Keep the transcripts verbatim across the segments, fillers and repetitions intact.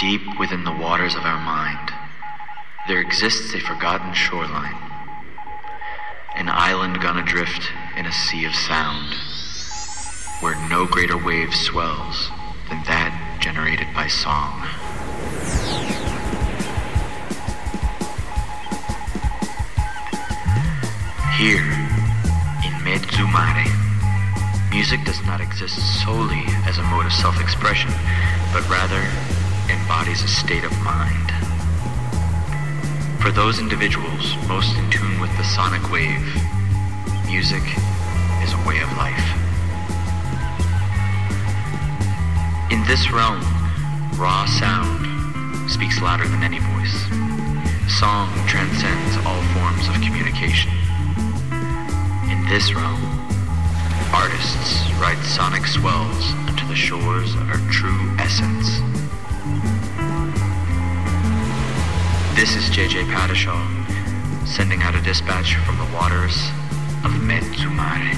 Deep within the waters of our mind, there exists a forgotten shoreline, an island gone adrift in a sea of sound, where no greater wave swells than that generated by song. Here, in mezzo mare, music does not exist solely as a mode of self-expression, but rather embodies a state of mind. For those individuals most in tune with the sonic wave, music is a way of life. In this realm, raw sound speaks louder than any voice. Song transcends all forms of communication. In this realm, artists ride sonic swells unto the shores of our true essence. This is J J Padishaw, sending out a dispatch from the waters of mezzo mare.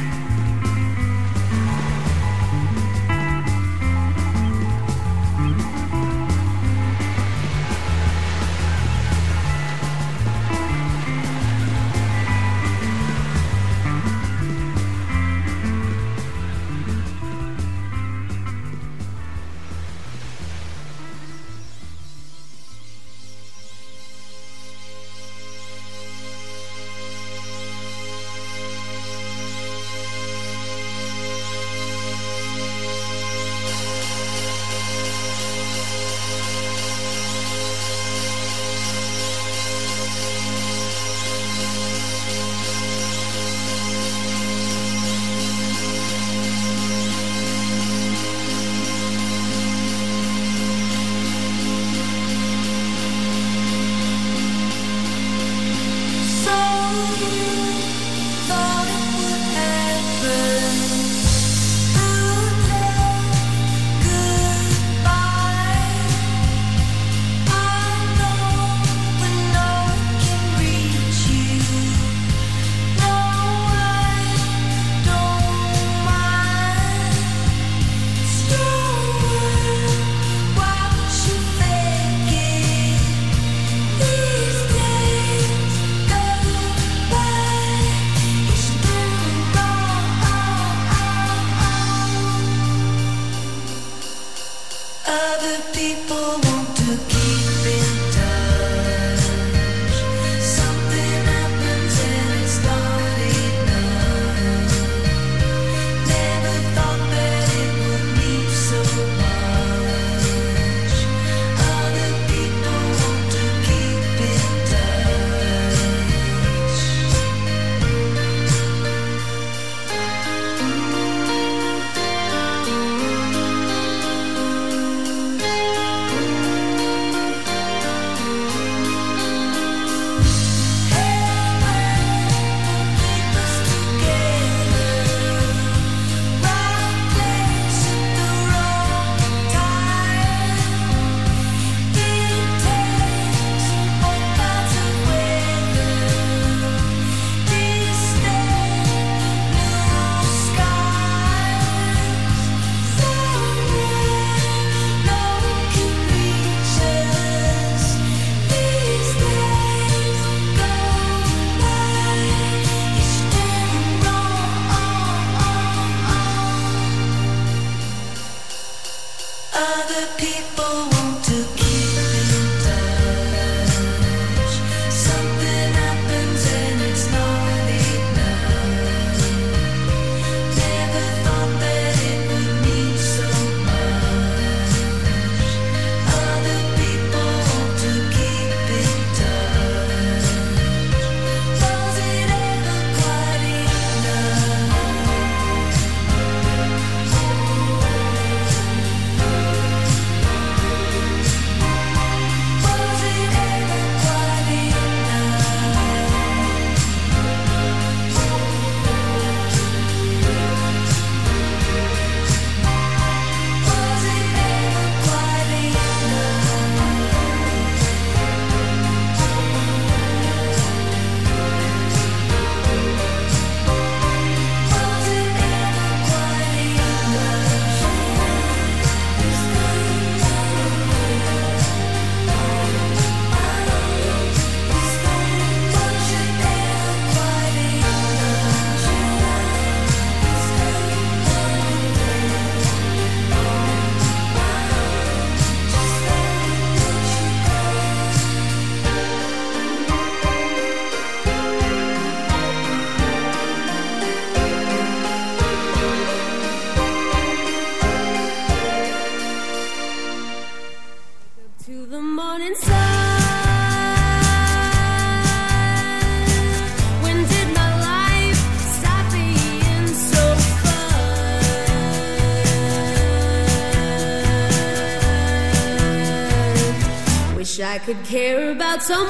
could care about someone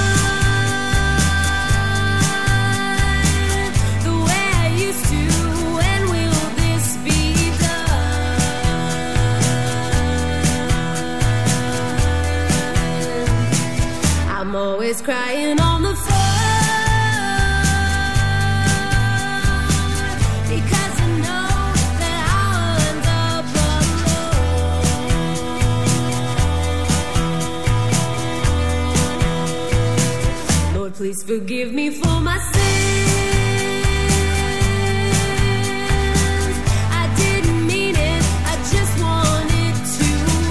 the way I used to. When will this be done? I'm always crying on the phone because I know that I'll end up alone. Lord, please forgive me for my sins. I didn't mean it, I just wanted to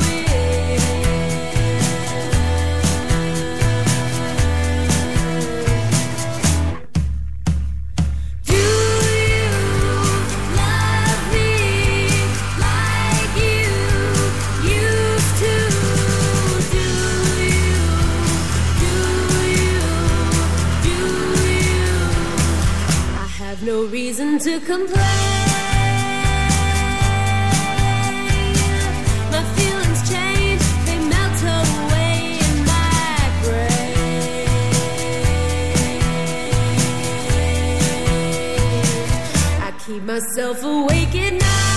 win. Do you love me like you used to? Do you, do you, do you? I have no reason to complain. My feelings change, they melt away in my brain. I keep myself awake at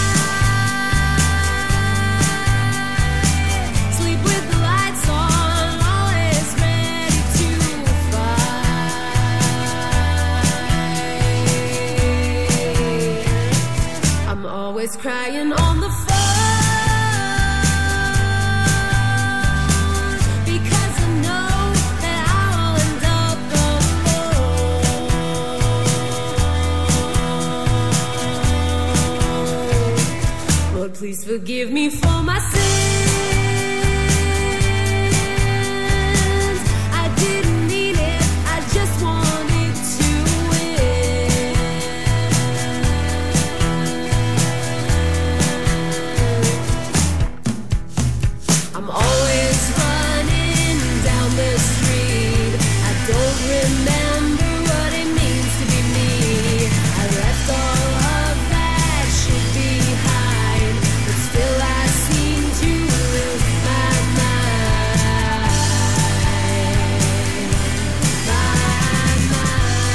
night, sleep with the lights on, always ready to fight. I'm always crying on the phone because I know that I'll end up alone. Lord, please forgive me for my sins. I didn't mean it, I just wanted to win. I'm always running down the street. I don't remember what it means to be me. I left all of that shit behind, but still I seem to lose my mind. My mind, my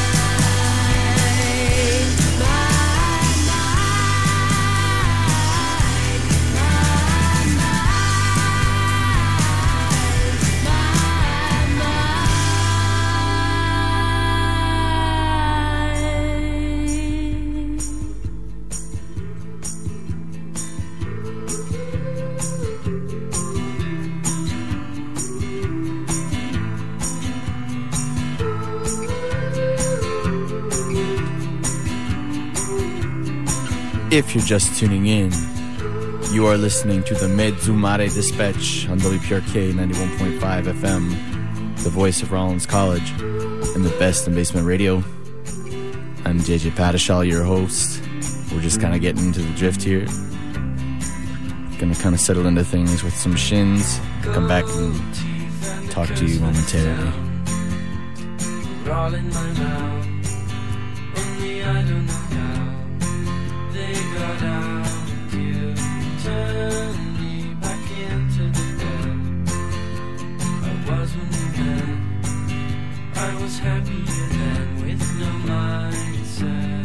If you're just tuning in, you are listening to the Mezumare Dispatch on W P R K ninety-one point five F M, the voice of Rollins College, and the best in basement radio. I'm J J Padishal, your host. We're just kind of getting into the drift here. Gonna kind of settle into things with some shins. Come back and talk to you momentarily. All in my mouth, only I don't know how they got out. You turned me back into the bed I was when we met. I was happier then with no mindset.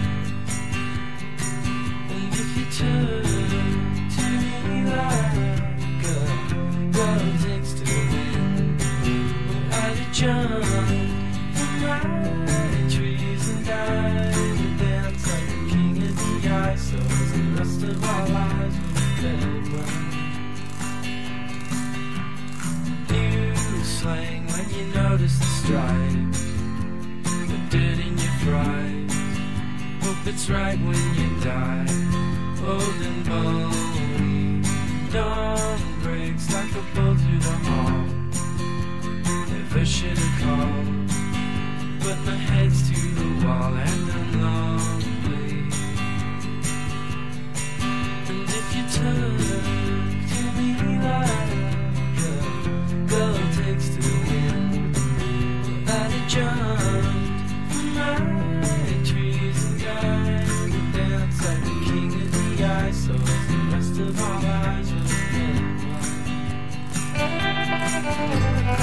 And if you turn to me like a girl takes to win, I'd jump from my trees and die and dance like a king of the ice. So as the rest of our lives will be well. You slang when you notice the stripes, the dirt in your fries. Hope it's right when you die, old and bony. Dawn breaks like a bolt through the hall. Never should have called, but my head's to the wall and I'm lonely. And if you turn to me like a girl takes to win, I'd have jumped from my trees and died and dance like the king of the ice. So as the rest of our lives will be well.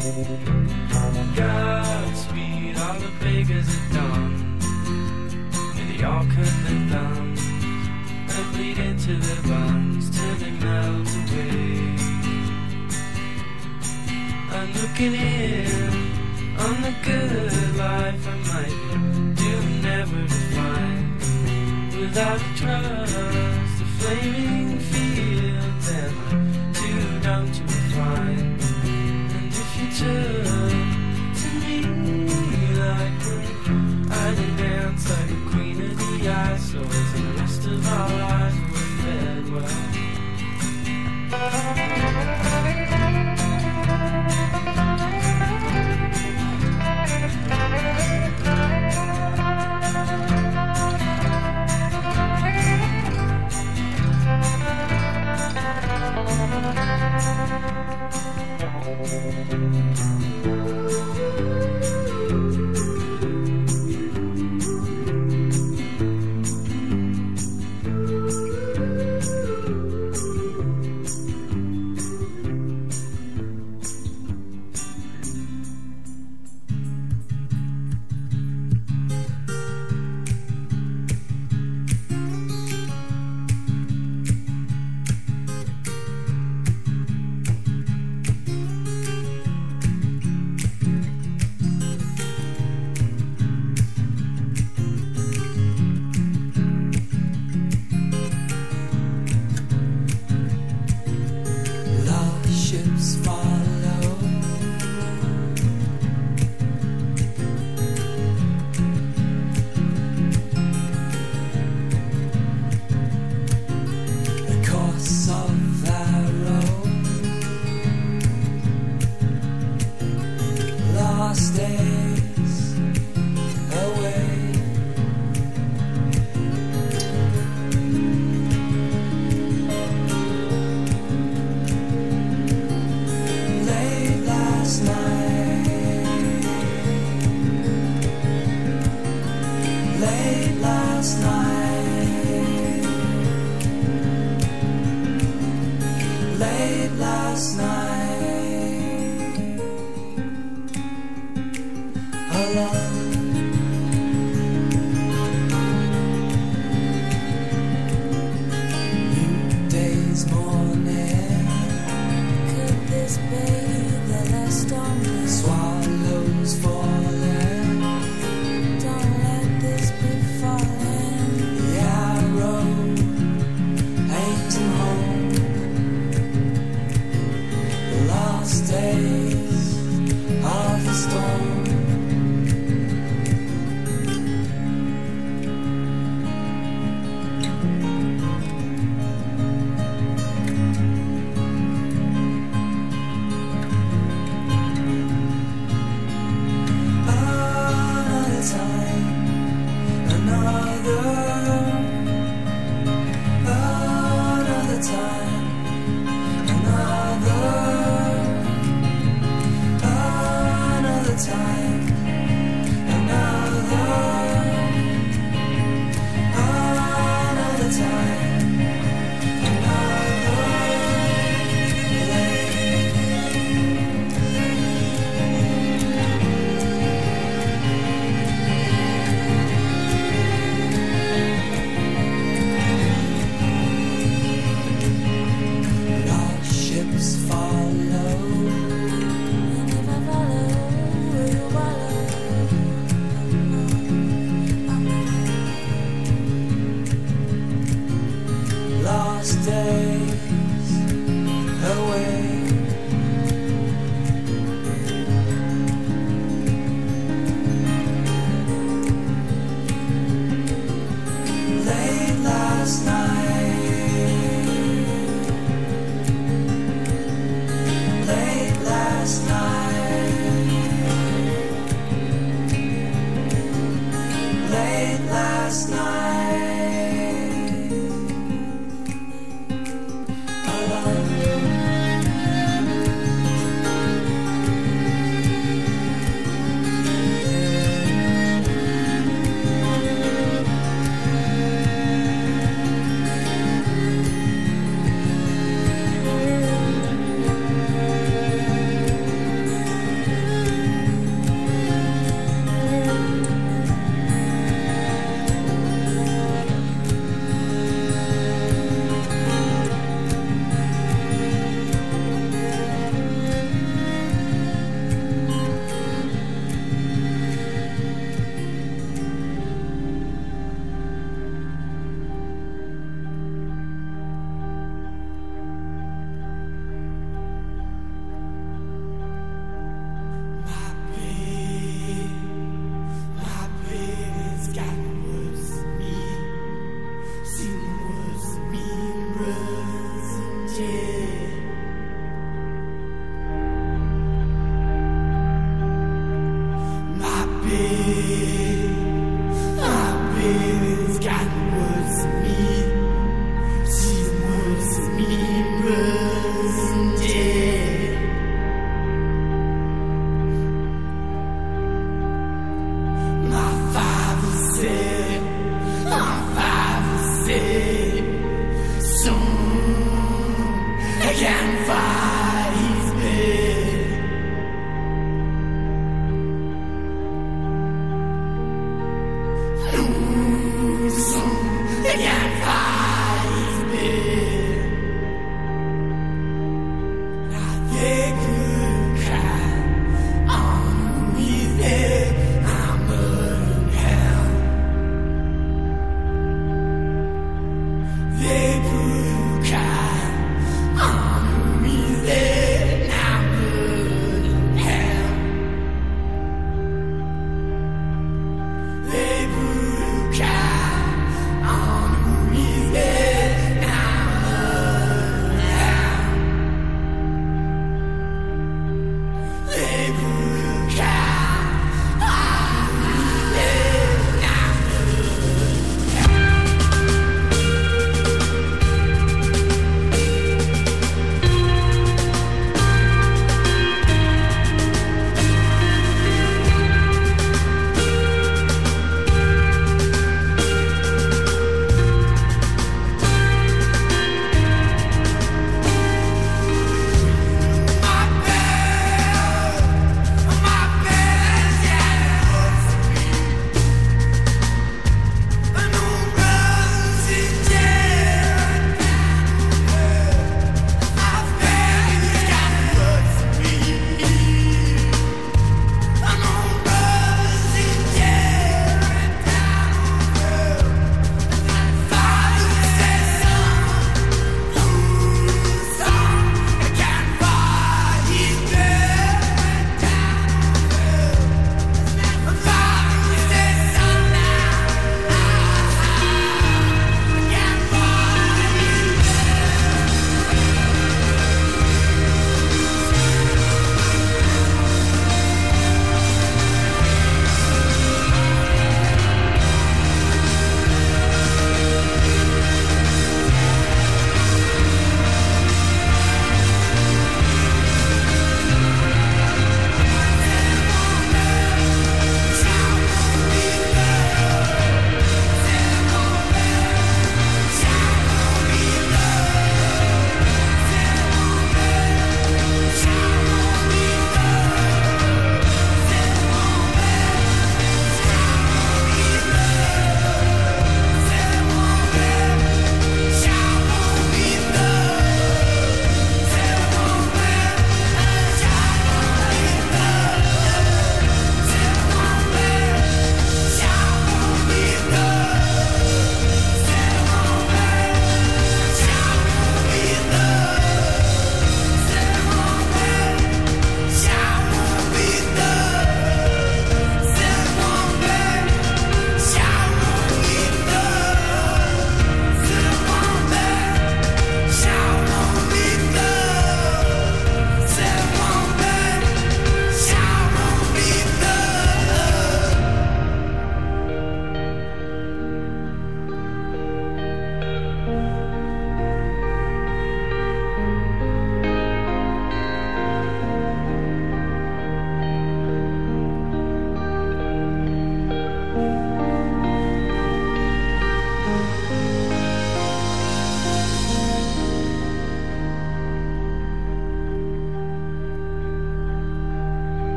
Godspeed, all the beggars are done. May they all cut their thumbs and bleed into their buns till they melt away. I'm looking in on the good life I might do never to find. Without trust, the flaming fields and I'm too dumb to refine. And if you turn to me like one, I'd dance like a queen of the ice, and the rest of our lives were fed well.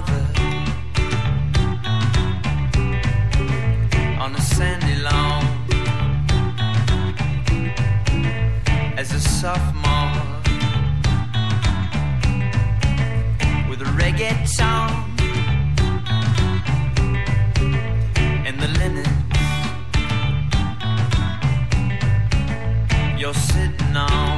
mother on a sandy lawn as a sophomore with a reggaeton and the linen you're sitting on.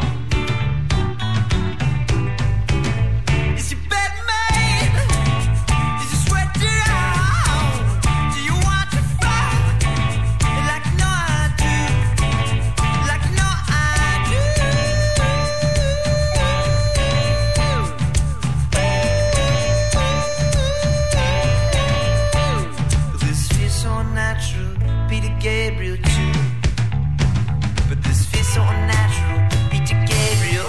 Is your bed made? Is your sweater on? Do you want to fuck? Like you know I do. Like you know I do. This feels so natural, Peter Gabriel too. But this feels so unnatural, Peter Gabriel.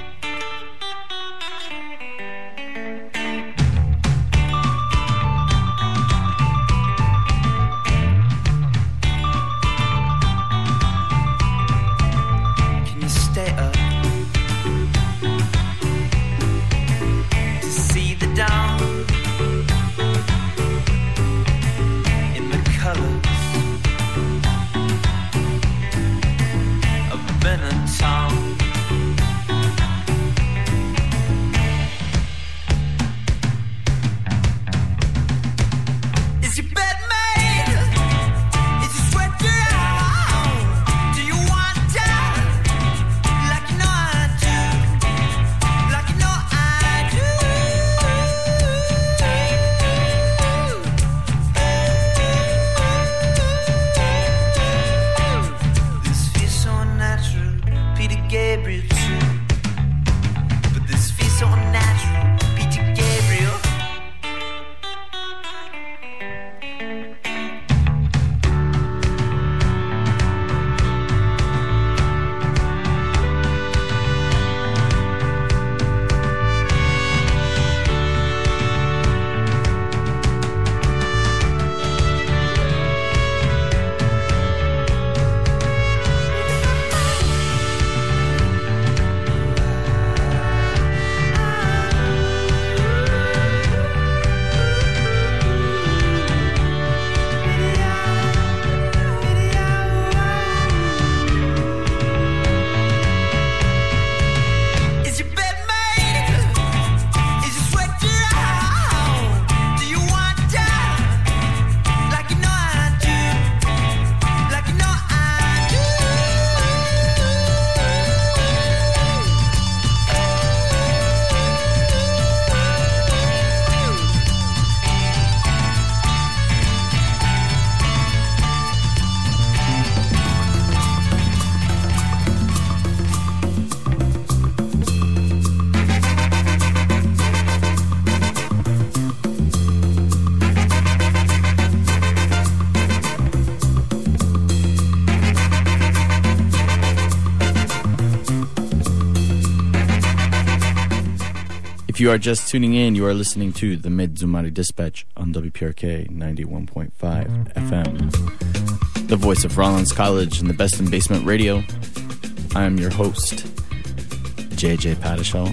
Can you stay up to see the dawn in the colors of Benetton? Is your bed made? Is your sweater on? Do you want to? Like you know I do. Like you know I do. This feels so unnatural, Peter Gabriel too. But this feels so unnatural, Peter Gabriel. Is your bed made? Is your sweater on? Do you want to? Like you know I do. Like you know I do. If you are just tuning in, you are listening to the Medzumari Dispatch on W P R K ninety-one point five F M, the voice of Rollins College and the best in basement radio. I am your host, J J Padishall,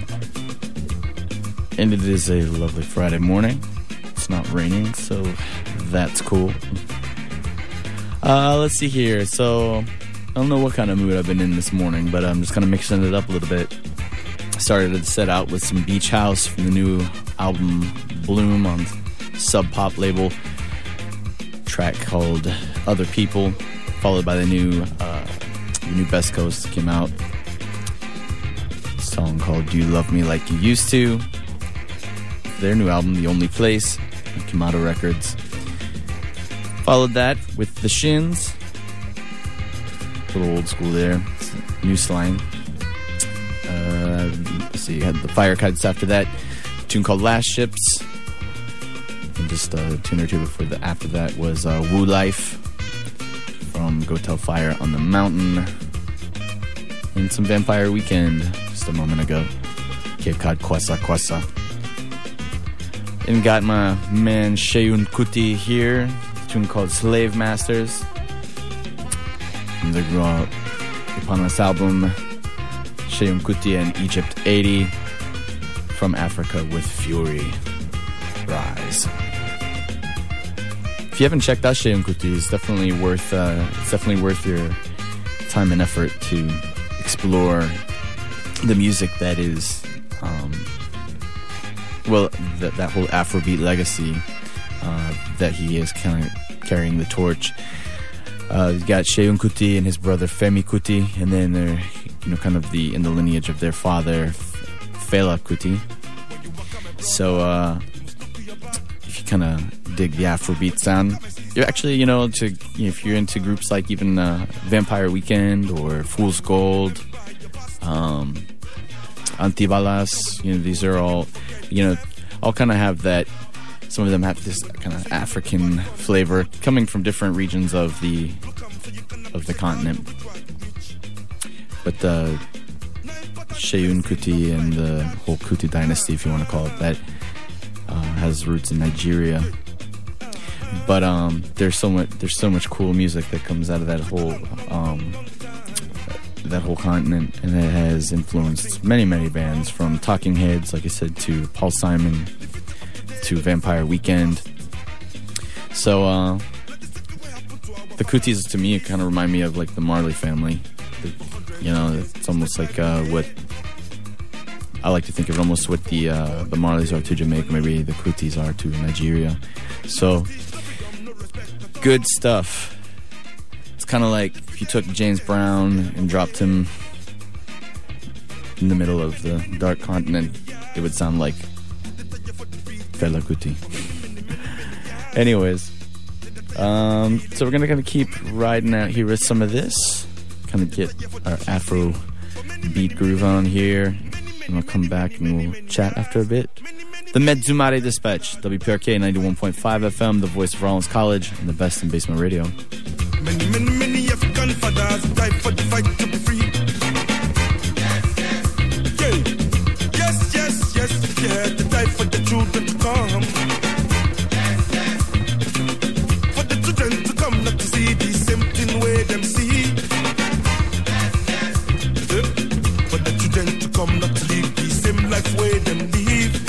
and it is a lovely Friday morning. It's not raining, so that's cool. Uh, let's see here. So, I don't know what kind of mood I've been in this morning, but I'm just kind of mixing it up a little bit. Started to set out with some Beach House from the new album Bloom on Sub Pop label. Track called Other People, followed by the new uh, the new Best Coast came out. Song called Do You Love Me Like You Used To. Their new album, The Only Place, on Kamado Records. Followed that with The Shins. A little old school there. New slang. Uh, let's see, you had the Firekites after that. A tune called Last Ships. And just a tune or two before the after that was uh, Woo Life from Go Tell Fire on the Mountain. And some Vampire Weekend just a moment ago. Cape Cod Kwasa Kwasa. And got my man Seun Kuti here. A tune called Slave Masters. From the uh, eponymous album Seun Kuti and Egypt eighty. From Africa with Fury. Ra. Eyes. If you haven't checked out Seun Kuti, it's definitely worth uh, it's definitely worth your time and effort to explore the music that is, um, well, that that whole Afrobeat legacy uh, that he is kind of carrying the torch. Uh, you got Seun Kuti and his brother Femi Kuti, and then they're, you know, kind of the in the lineage of their father Fela Kuti. So uh, if you kind of dig the Afrobeat sound, you're actually, you know, to you know, if you're into groups like even uh, Vampire Weekend or Fool's Gold, um, Antibalas, you know, these are all, you know, all kind of have that. Some of them have this kind of African flavor coming from different regions of the of the continent. But uh, Seun Kuti and the whole Kuti dynasty, if you want to call it that, uh, has roots in Nigeria. But um, there's so much there's so much cool music that comes out of that whole um, that whole continent, and it has influenced many many bands, from Talking Heads, like I said, to Paul Simon, to Vampire Weekend. So uh, the Kutis, to me, kind of remind me of like the Marley family. The, you know, it's almost like uh, what I like to think of it almost what the uh, the Marleys are to Jamaica, maybe the Kutis are to Nigeria. So good stuff. It's kind of like if you took James Brown and dropped him in the middle of the dark continent, it would sound like Fela Kuti. Anyways, um, so we're gonna kind of keep riding out here with some of this, kind of get our Afro beat groove on here, and we'll come back and we'll chat after a bit. The Medzumare Dispatch, W P R K ninety-one point five F M, the voice of Rollins College, and the best in basement radio. Many, many, many African fathers died for the fight to be free. Yeah. Yes, yes, yes, yeah, they died for the children to come. For the children to come, not to see the same thing where them see. Yeah. For the children to come, not to live the same life where them live.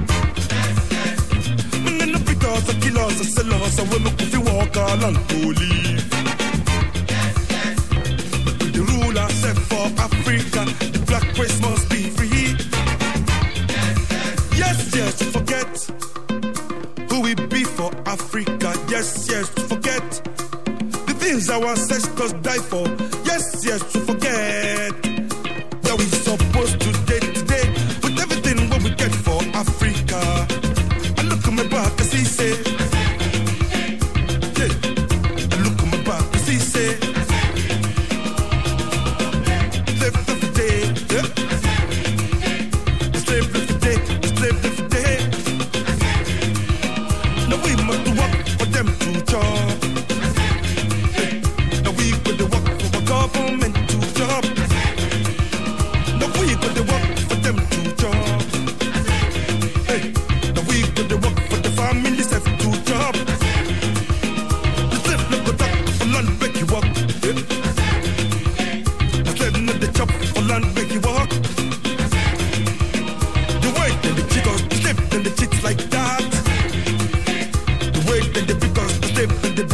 Men no because of killers and sellers, so we look if you walk along to live. The ruler said for Africa, the black race must be free. Yes, yes, forget who we be for Africa. Yes, yes, forget the things our ancestors died for. Yes, yes, to forget that we supposed to day today with everything what we get for Africa. I look at my back, I see say, yeah. I look at my back, I see say. The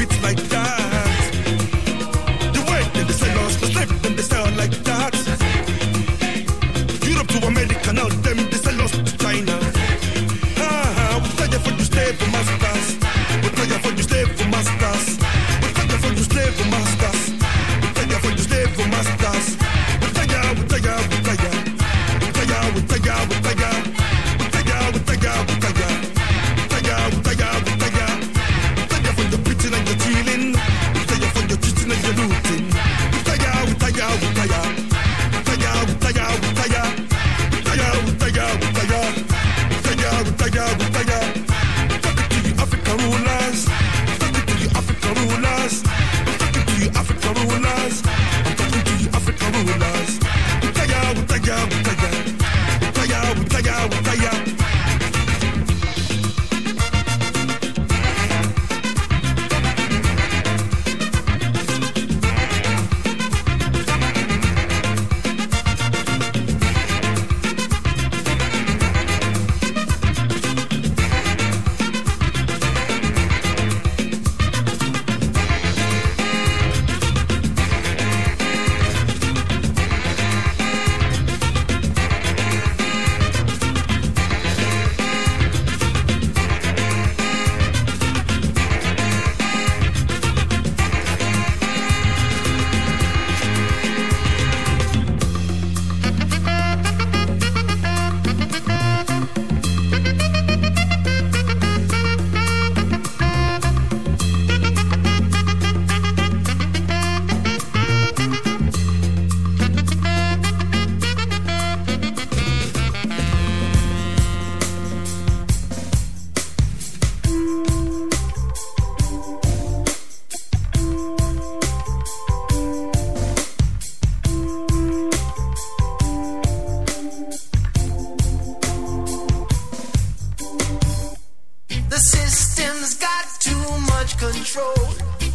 The system's got too much control,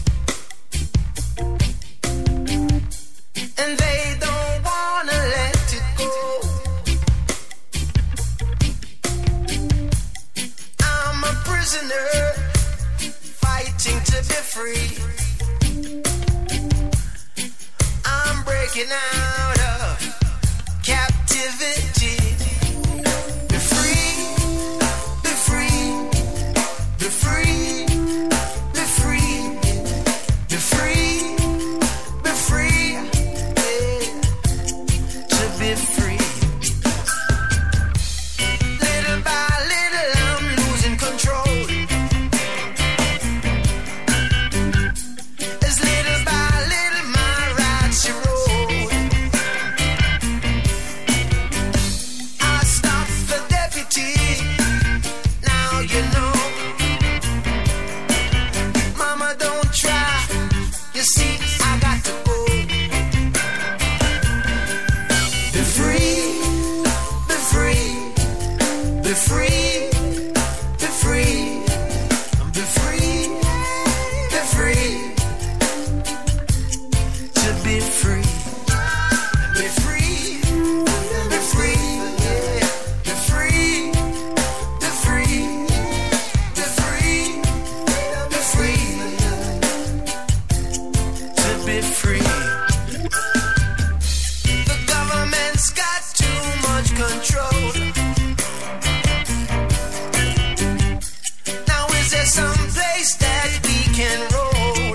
and they don't wanna let it go. I'm a prisoner fighting to be free. I'm breaking out of captivity. Be free, be free, be free, be free, be free, be free, yeah, to be free. Little by little I'm losing control. As little by little my rights erode. I stopped the deputy, now you know. Mama, don't try, you see I got to go. Be free, be free, be free, be free, be free, be free, to be free. Be free, be free, yeah. Be free, be free, be free, be free, to be free. The government's got too much control. Now is there some place that we can roll?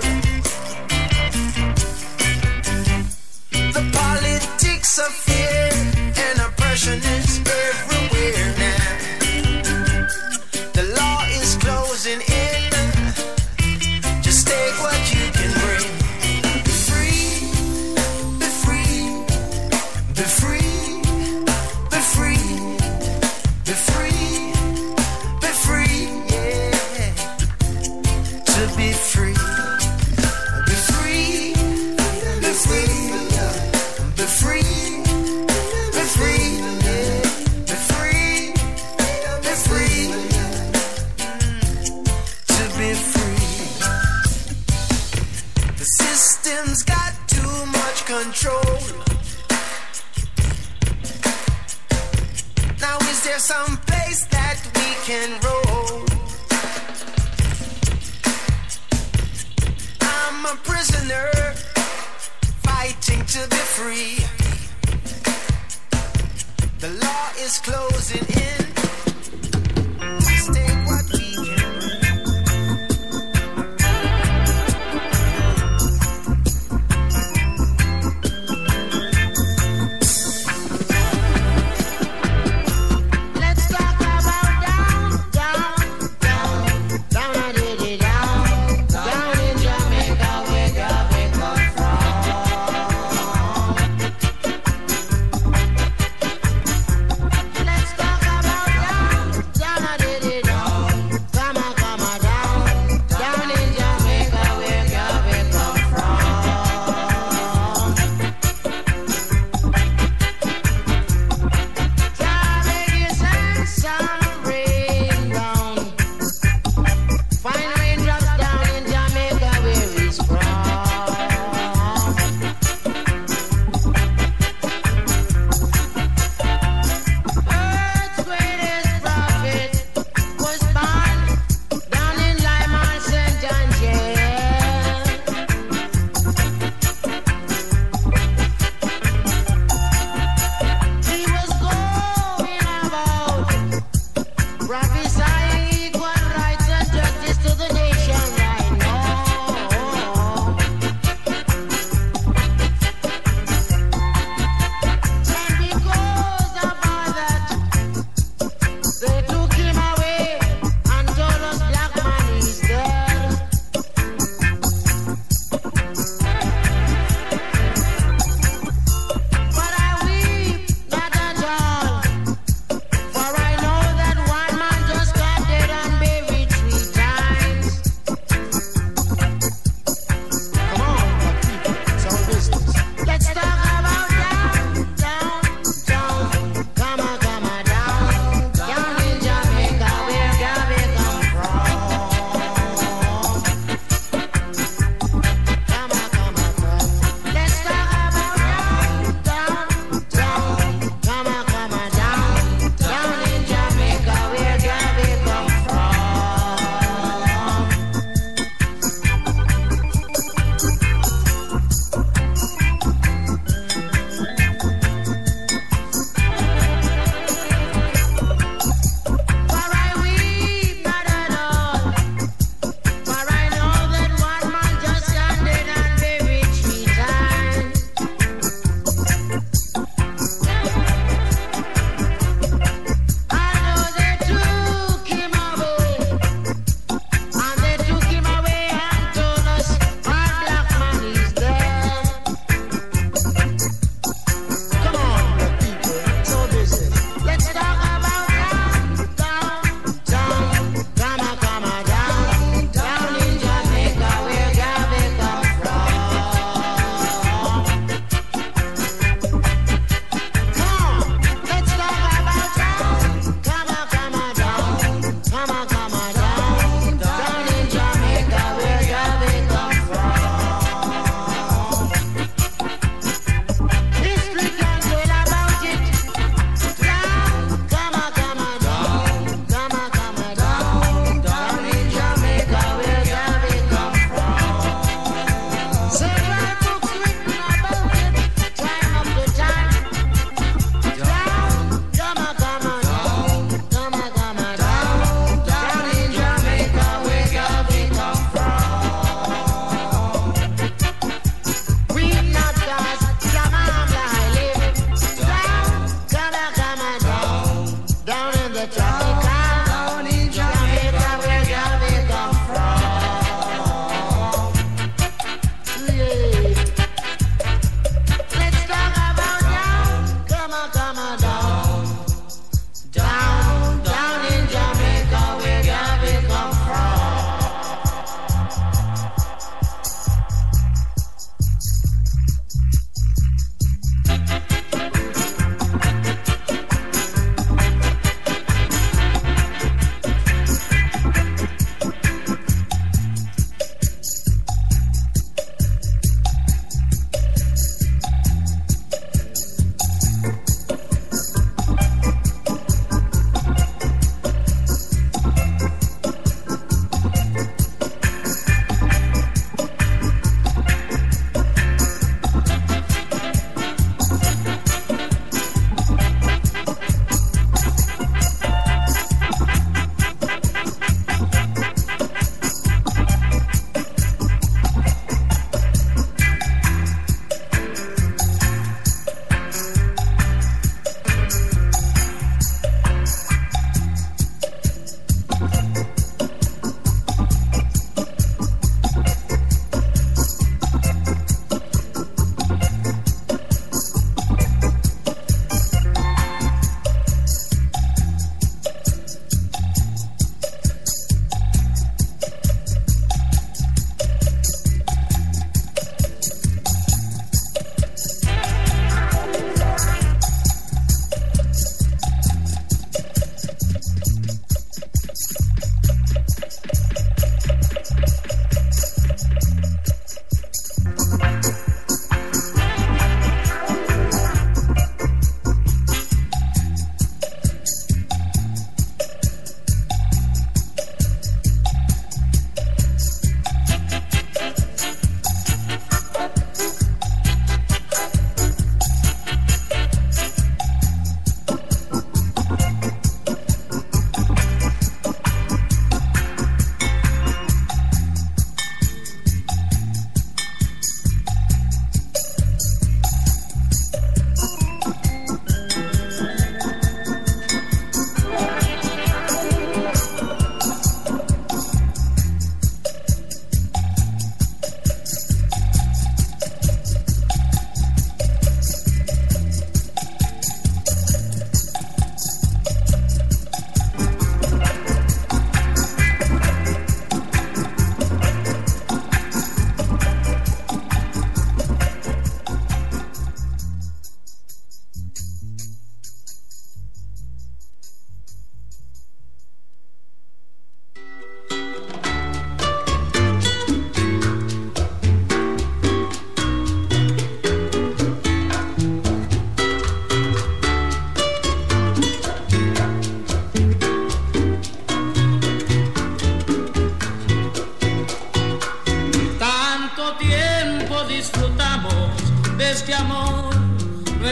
The politics of fear and oppression is everywhere now. The law is closing in. Just take what you can bring. Be free, be free, be free, be free, be free, be free, yeah, to be free. Be free, be free, be free, be free, yeah, be free, be free, to be free. The system's got too much control. Now is there some place that we can roll? I'm a prisoner fighting to be free. The law is closing in. Let's take what we can bring. Let's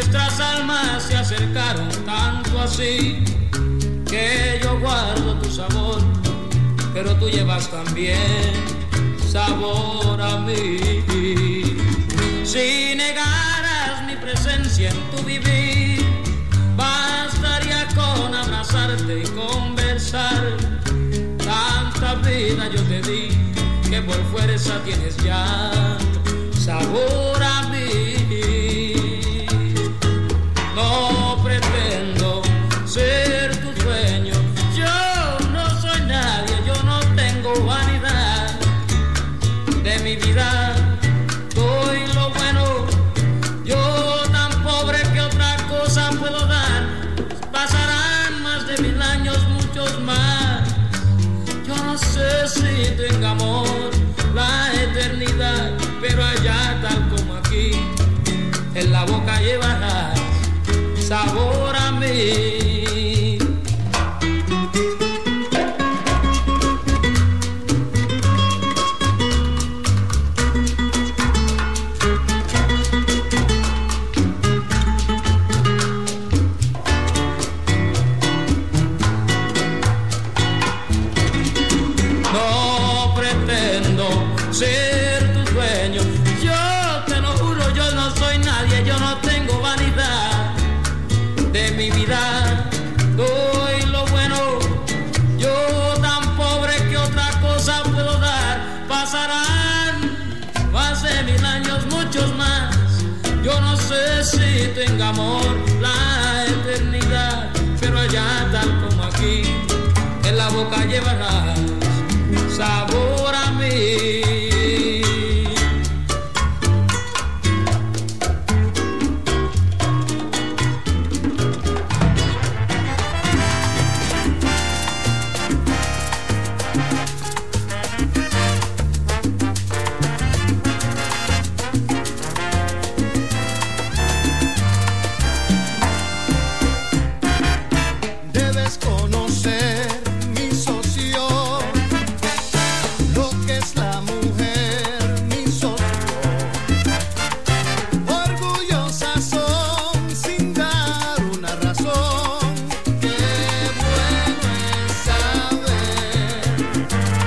Nuestras almas se acercaron tanto así que yo guardo tu sabor, pero tú llevas también sabor a mí. Si negaras mi presencia en tu vivir, bastaría con abrazarte y conversar. Tanta vida yo te di que por fuerza tienes ya sabor a mí. No pretendo ser tu dueño, yo no soy nadie, yo no tengo vanidad. De mi vida doy lo bueno, yo tan pobre que otra cosa puedo dar. Pasarán más de mil años, muchos más. Yo no sé si tenga amor la eternidad, pero allá tal como aquí, en la boca llevarás sabor a mí. No pretendo ser tu dueño, yo te lo juro, yo no soy nadie, yo no tengo vanidad. De mi vida doy lo bueno, yo tan pobre que otra cosa puedo dar. Pasarán más de mil años, muchos más. Yo no sé si tenga amor la eternidad, pero allá tal como aquí, en la boca llevarás sabor a mí. Debes conocer, mi socio, lo que es la mujer, mi socio. Orgullosas son sin dar una razón. Qué bueno es saber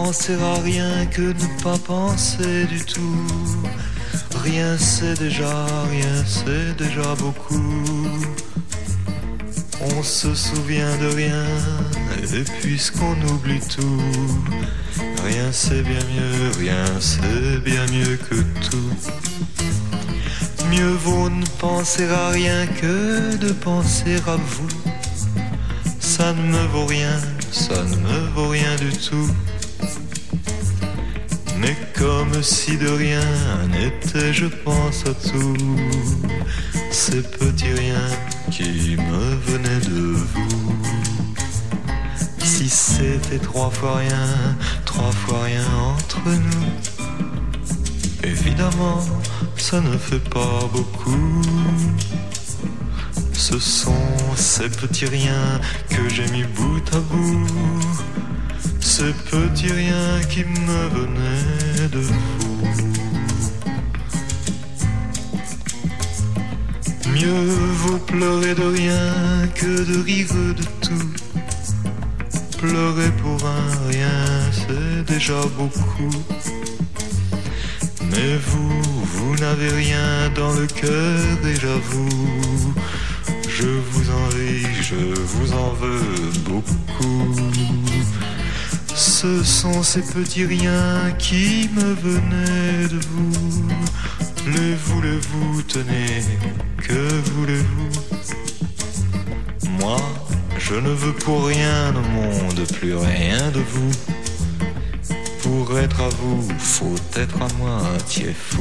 penser à rien que ne pas penser du tout. Rien c'est déjà, rien c'est déjà beaucoup. On se souvient de rien, et puisqu'on oublie tout, rien c'est bien mieux, rien c'est bien mieux que tout. Mieux vaut ne penser à rien que de penser à vous. Ça ne me vaut rien, ça ne me vaut rien du tout. Mais comme si de rien n'était, je pense à tout. Ces petits riens qui me venaient de vous. Si c'était trois fois rien, trois fois rien entre nous, évidemment, ça ne fait pas beaucoup. Ce sont ces petits riens que j'ai mis bout à bout. Ces petits riens qui me venaient de vous. Mieux vaut pleurer de rien que de rire de tout. Pleurer pour un rien, c'est déjà beaucoup. Mais vous, vous n'avez rien dans le cœur et j'avoue, je vous envie, je vous en veux beaucoup. Ce sont ces petits riens qui me venaient de vous. Les voulez-vous, tenez, que voulez-vous? Moi, je ne veux pour rien au monde, plus rien de vous. Pour être à vous, faut être à moitié fou.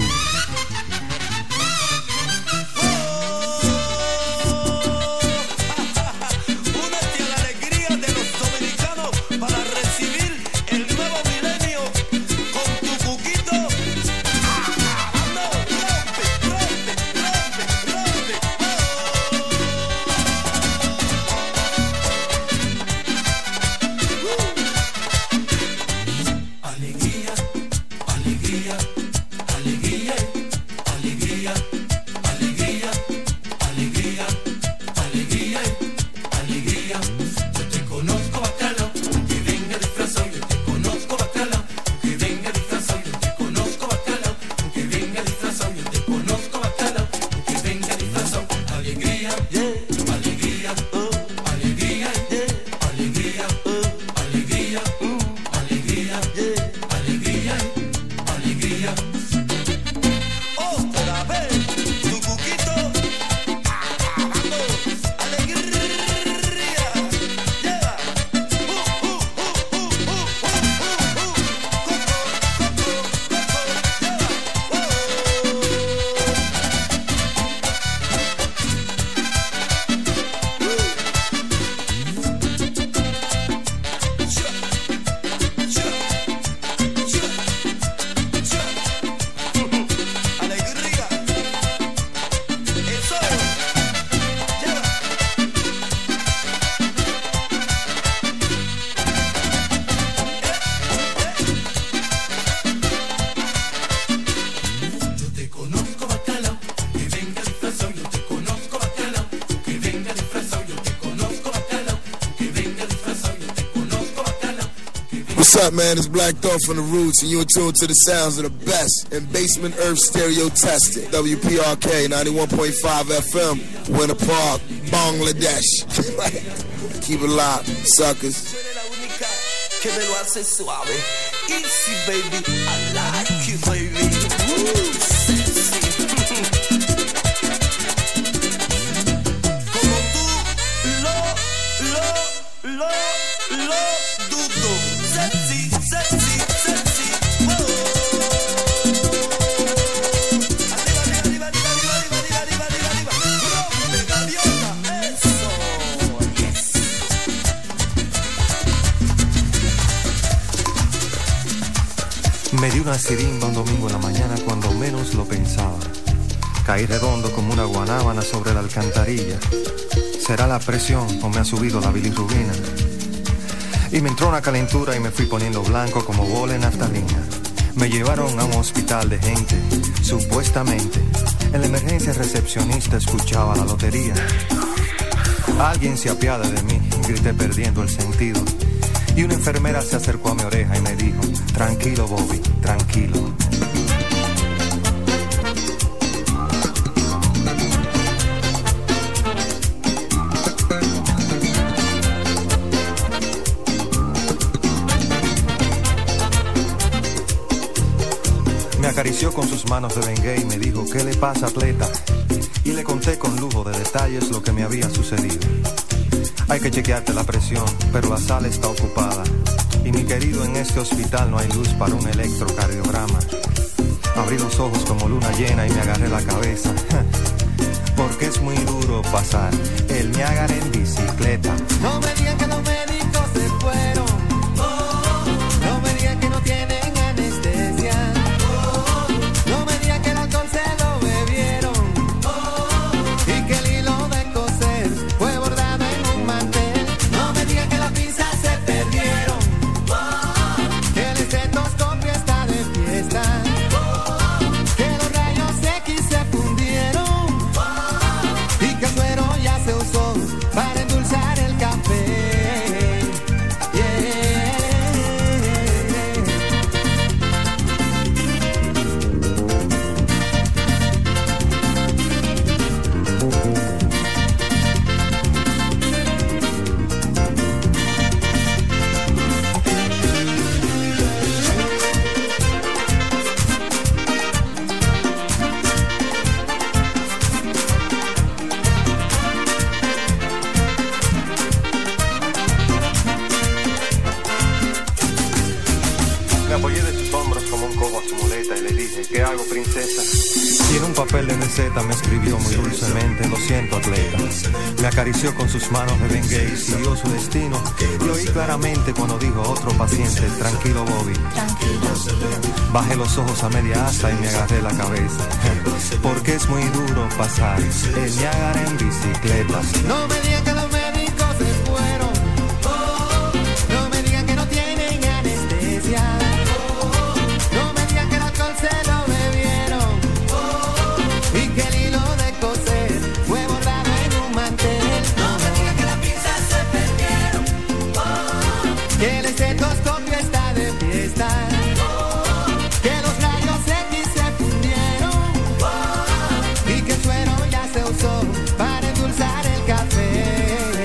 What's up, man? It's Black Thought from The Roots, and you're tuned to the sounds of the best in Basement Earth Stereo Testing. W P R K ninety-one point five F M, Winter Park, Bangladesh. Keep it locked, suckers. Que me lo hace suave. Easy, baby. I like you, baby. Woo, sexy. Como tú lo, lo, lo, lo dudo. Sexy, sexy, sexy. Whoa. Arriba, arriba, arriba, arriba, arriba, arriba, arriba, arriba, arriba. Rompe, gaviota. Eso. Yes. Me di una sirimba un domingo en la mañana cuando menos lo pensaba. Caí redondo como una guanábana sobre la alcantarilla. ¿Será la presión o me ha subido la bilirrubina? Y me entró una calentura y me fui poniendo blanco como bola en naftalina. Me llevaron a un hospital de gente, supuestamente. En la emergencia el recepcionista escuchaba la lotería. Alguien se apiada de mí, grité perdiendo el sentido. Y una enfermera se acercó a mi oreja y me dijo, tranquilo Bobby, tranquilo. Me acarició con sus manos de Bengay y me dijo, ¿qué le pasa, atleta? Y le conté con lujo de detalles lo que me había sucedido. Hay que chequearte la presión, pero la sala está ocupada. Y mi querido, en este hospital no hay luz para un electrocardiograma. Abrí los ojos como luna llena y me agarré la cabeza. Porque es muy duro pasar el Niágara en bicicleta. No me digan que los médicos se fueron. No me digan que no tienen anestesia. No me digan que el alcohol se lo bebieron. Y que el hilo de coser fue bordado en un mantel. No me digan que las pinzas se perdieron. Que el estetoscopio está de fiesta. Que los rayos X se fundieron. Y que el suero ya se usó para endulzar el café. ¿Qué hago, princesa? Y en un papel de receta me escribió muy dulcemente, lo siento, atleta. Me acarició con sus manos de Bengay y siguió su destino. Y oí claramente cuando dijo a otro paciente, tranquilo, Bobby. Bajé los ojos a media asta y me agarré la cabeza. Porque es muy duro pasar el Niágara en bicicleta. No me digan que los médicos se fueron. No me digan que no tienen anestesia. No me digan que el alcohol se lo bebieron. Y que el hilo de coser fue bordado en un mantel. No me digan que las pinzas se perdieron. Que el estetoscopio está de fiesta. Que los rayos X se fundieron. Y que el suero ya se usó para endulzar el café.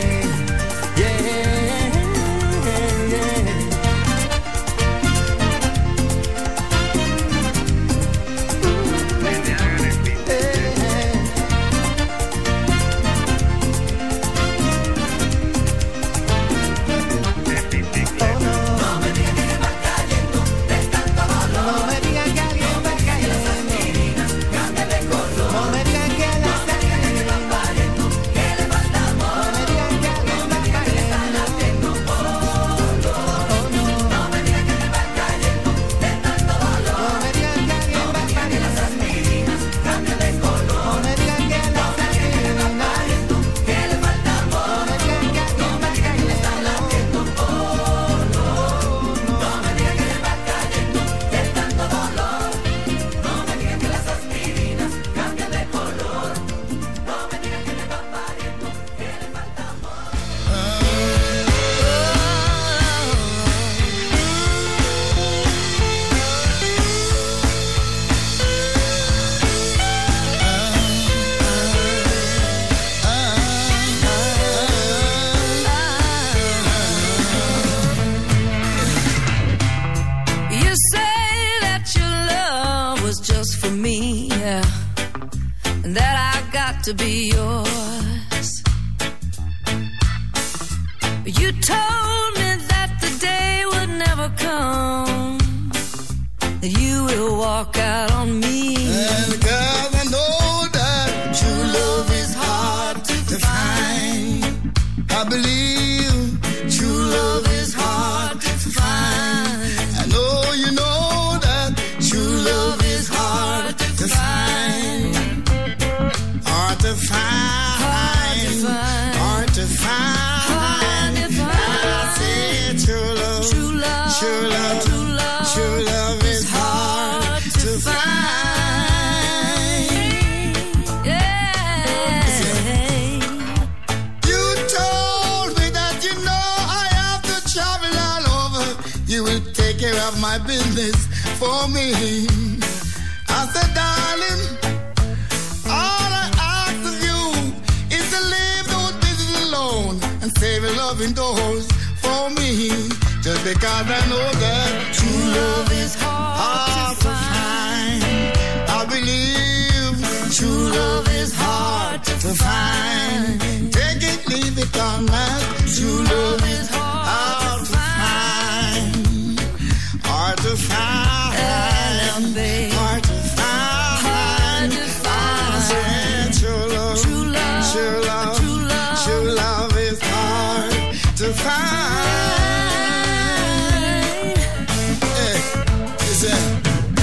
To be yours. You told me that the day would never come, that you will walk out on me. And girl, I know that true love is hard to find. I believe true love is hard to find. I know you know that true love is hard to find. Hard to find, hard to find, I say true love, true love, true love, true love, true love is hard to find. of my business for me. I said, darling, all I ask of you is to leave those business alone and save your loving doors for me. Just because I know that true love is hard, hard to find. I believe true love is hard to find. Take it, leave it on that. True love is hard to find. Hard to find. Hard to find. Hard to find. True love. True love. True love. True love. True love is hard to find. Hey, is that?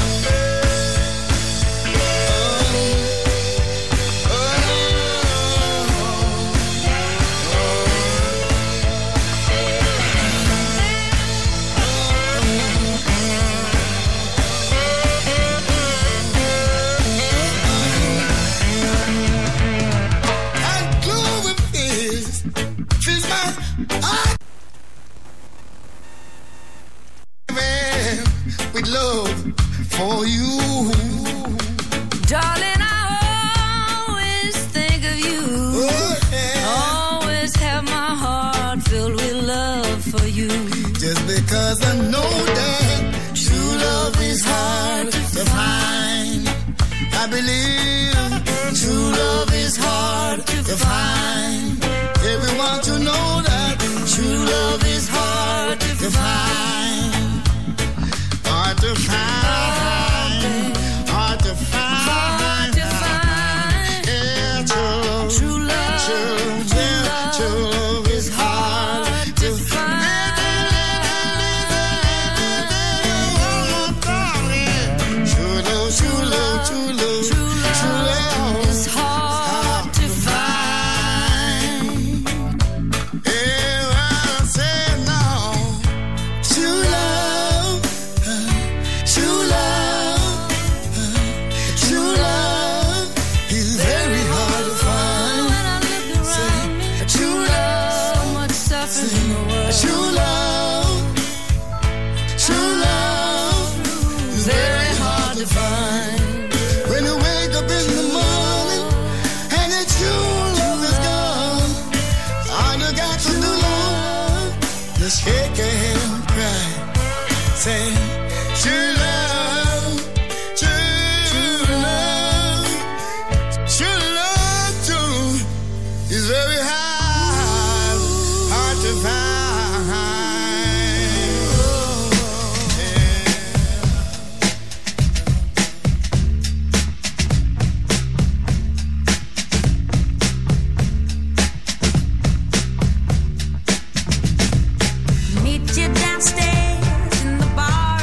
With love for you, darling, I always think of you. Oh, yeah. Always have my heart filled with love for you. Just because I know that true love is hard to find. I believe true love is hard to find. Everyone to know that true love is hard to find. Hard to find, hard to find, hard to find. Yeah, true love, true love, true, true love, true love is hard to find. True love, true love, true love, true love is hard to find. Yeah, I say no, true love. True love, true love is very hard to find. When I look around me, true love, so much suffering in the world. True love, true love is very hard to find. When you wake up in the morning and your true love is gone, all you got to do, love, just shake your hand and cry. Say, true love, true love, true love, true is very hard, hard to find. Meet you downstairs in the bar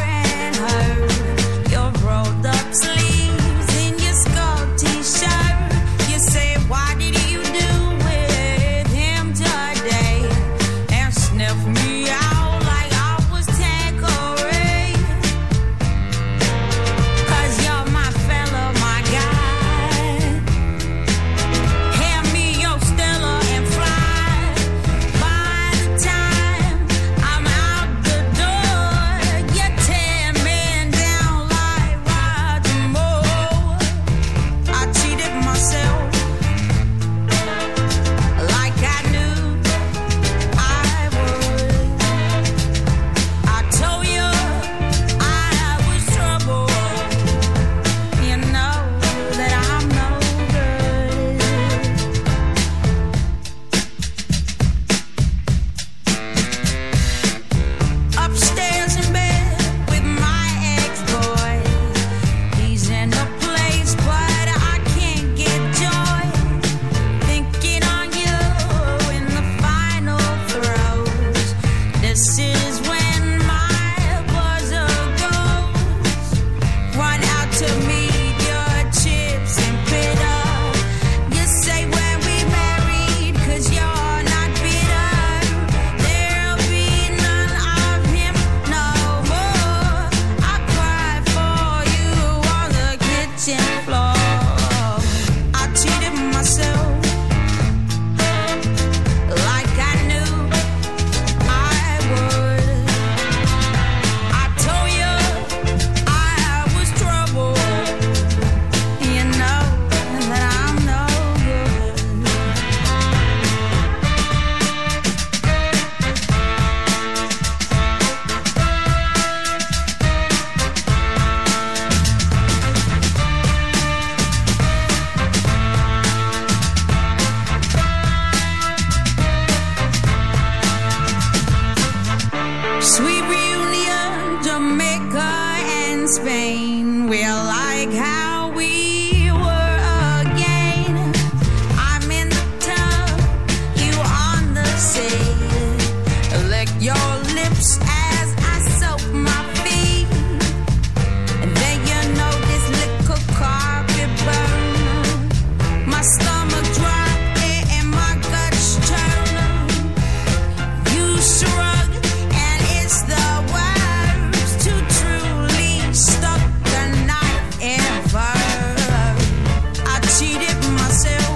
we were again. I'm in the tub, you on the sea. Lick your lips as I soak my feet. And then you know this little carpet burn. My stomach drop and my guts turn. You shrug and it's the worst to truly stuck the knife ever. I cheated myself.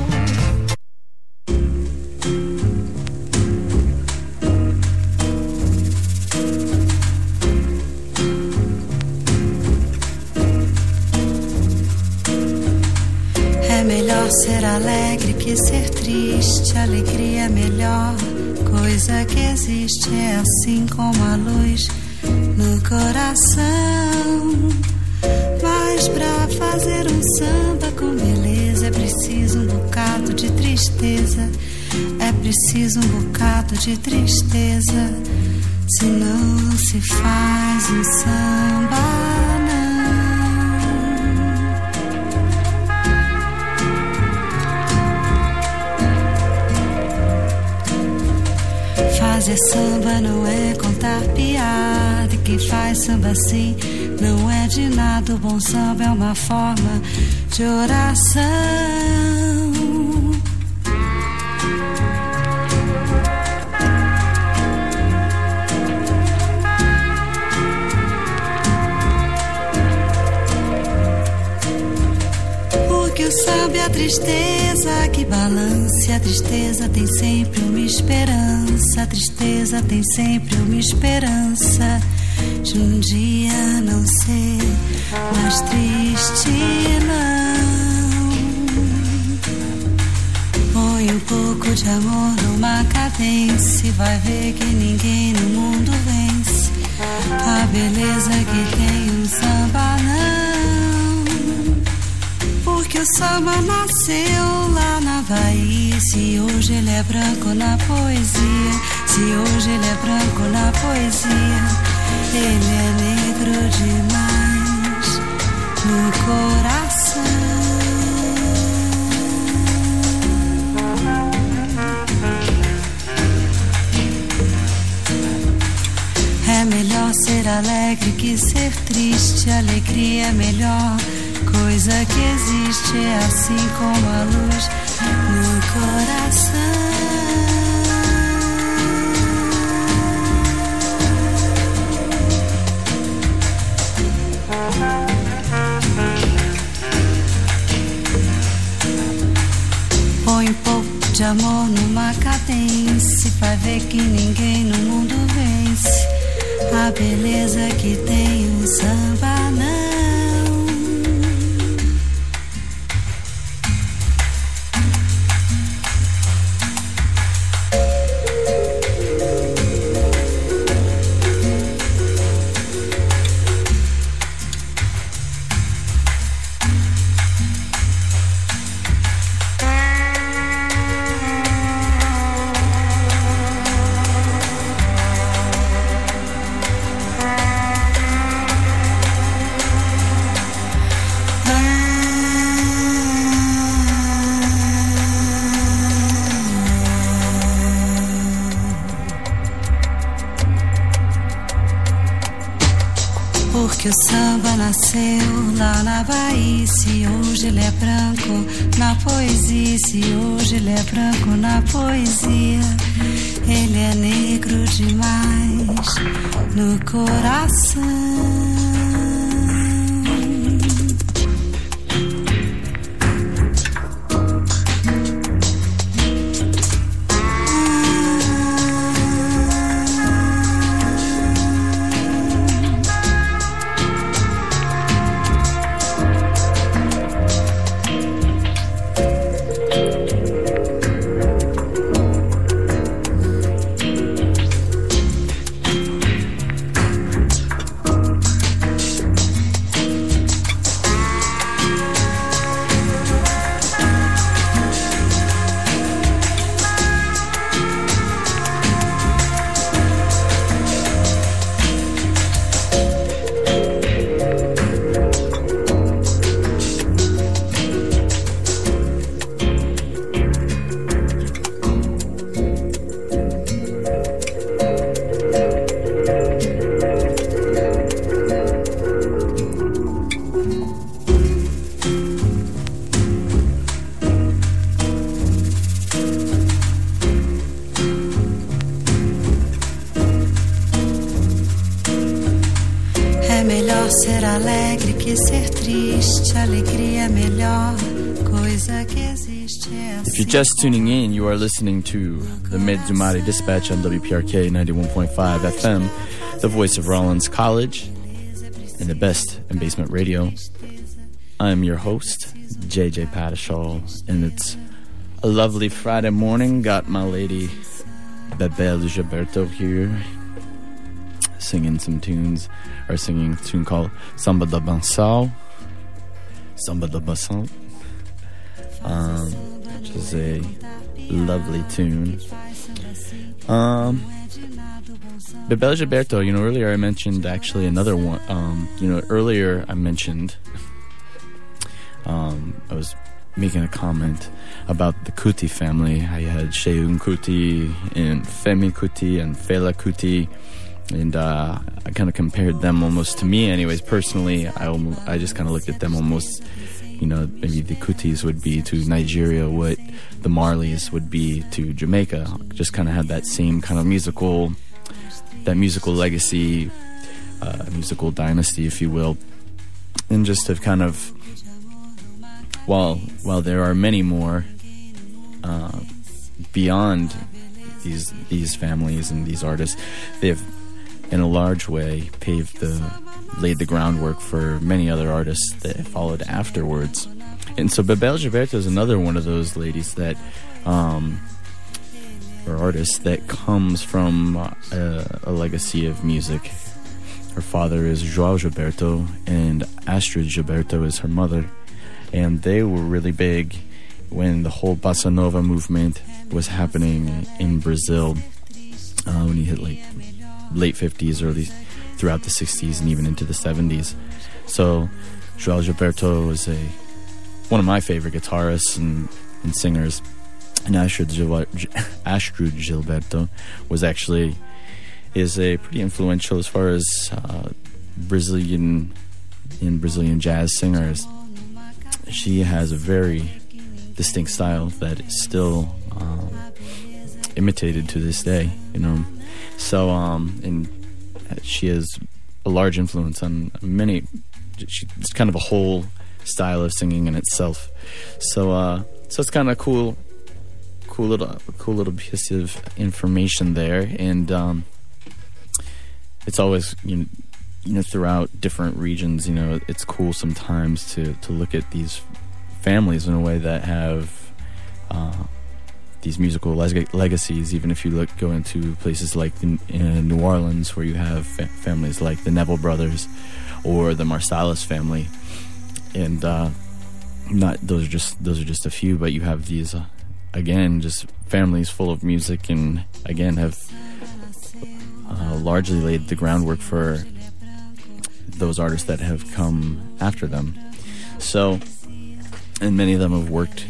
É melhor ser alegre que ser triste. Alegria é melhor coisa que existe. É assim como a luz no coração. Mas pra fazer um samba com beleza é preciso um bocado de tristeza. É preciso um bocado de tristeza. Senão não se faz um samba, não. Fazer samba não é contar piada. E quem faz samba assim não é de nada. O bom samba é uma forma de oração. Porque o samba é a tristeza que balança. A tristeza tem sempre uma esperança. A tristeza tem sempre uma esperança de um dia não ser mais triste, não. Põe um pouco de amor numa cadência e vai ver que ninguém no mundo vence a beleza que tem um samba, não. Porque o samba nasceu lá na Bahia. Se hoje ele é branco na poesia, se hoje ele é branco na poesia, ele é negro demais no coração. É melhor ser alegre que ser triste. Alegria é melhor coisa que existe. É assim como a luz no coração. Põe um pouco de amor numa cadência, vai ver que ninguém no mundo vence a beleza que tem um samba, não. Porque o samba nasceu lá na Bahia. Se hoje ele é branco na poesia, se hoje ele é branco na poesia, ele é negro demais no coração. alegre que ser triste, alegria é melhor coisa que existe é If you're just tuning in, you are listening to the Medzumare Dispatch on W P R K ninety-one point five F M, the voice of Rollins College, and the best in basement radio. I'm your host, J J Patashall, and it's a lovely Friday morning. Got my lady, Bebel Gilberto, here, singing some tunes, or singing a tune called Samba da Bansal. Samba da Bansal. Um, which is a lovely tune. Um, Bebel Gilberto, you know, earlier I mentioned actually another one. Um, you know, earlier I mentioned, um, I was making a comment about the Kuti family. I had Sheung Kuti and Femi Kuti and Fela Kuti, and uh, I kind of compared them almost to me. Anyways, personally, I almost, I just kind of looked at them almost, you know, maybe the Kutis would be to Nigeria what the Marleys would be to Jamaica. Just kind of had that same kind of musical, that musical legacy, uh, musical dynasty, if you will. And just to kind of, while, while there are many more uh, beyond these these families and these artists, they've, in a large way, paved the, laid the groundwork for many other artists that followed afterwards. And so Bebel Gilberto is another one of those ladies that, um, or artists that comes from uh, a, a legacy of music. Her father is João Gilberto, and Astrid Gilberto is her mother. And they were really big when the whole Bossa Nova movement was happening in Brazil, uh, when you hit like late fifties, early throughout the sixties, and even into the seventies. So João Gilberto is a one of my favorite guitarists and, and singers, and Astrid, Gil- Astrid Gilberto was actually is a pretty influential as far as uh, Brazilian in Brazilian jazz singers. She has a very distinct style that is still um, imitated to this day, you know. So, um, and she has a large influence on many. She, it's kind of a whole style of singing in itself. So, uh, so it's kind of cool, cool little, cool little piece of information there, and um, it's always, you know, you know, throughout different regions, you know, it's cool sometimes to, to look at these families in a way that have uh, these musical leg- legacies. Even if you look, go into places like in, in New Orleans, where you have fa- families like the Neville brothers or the Marsalis family, and uh, not those are just those are just a few, but you have these uh, again, just families full of music, and again have uh, largely laid the groundwork for those artists that have come after them. So, and many of them have worked,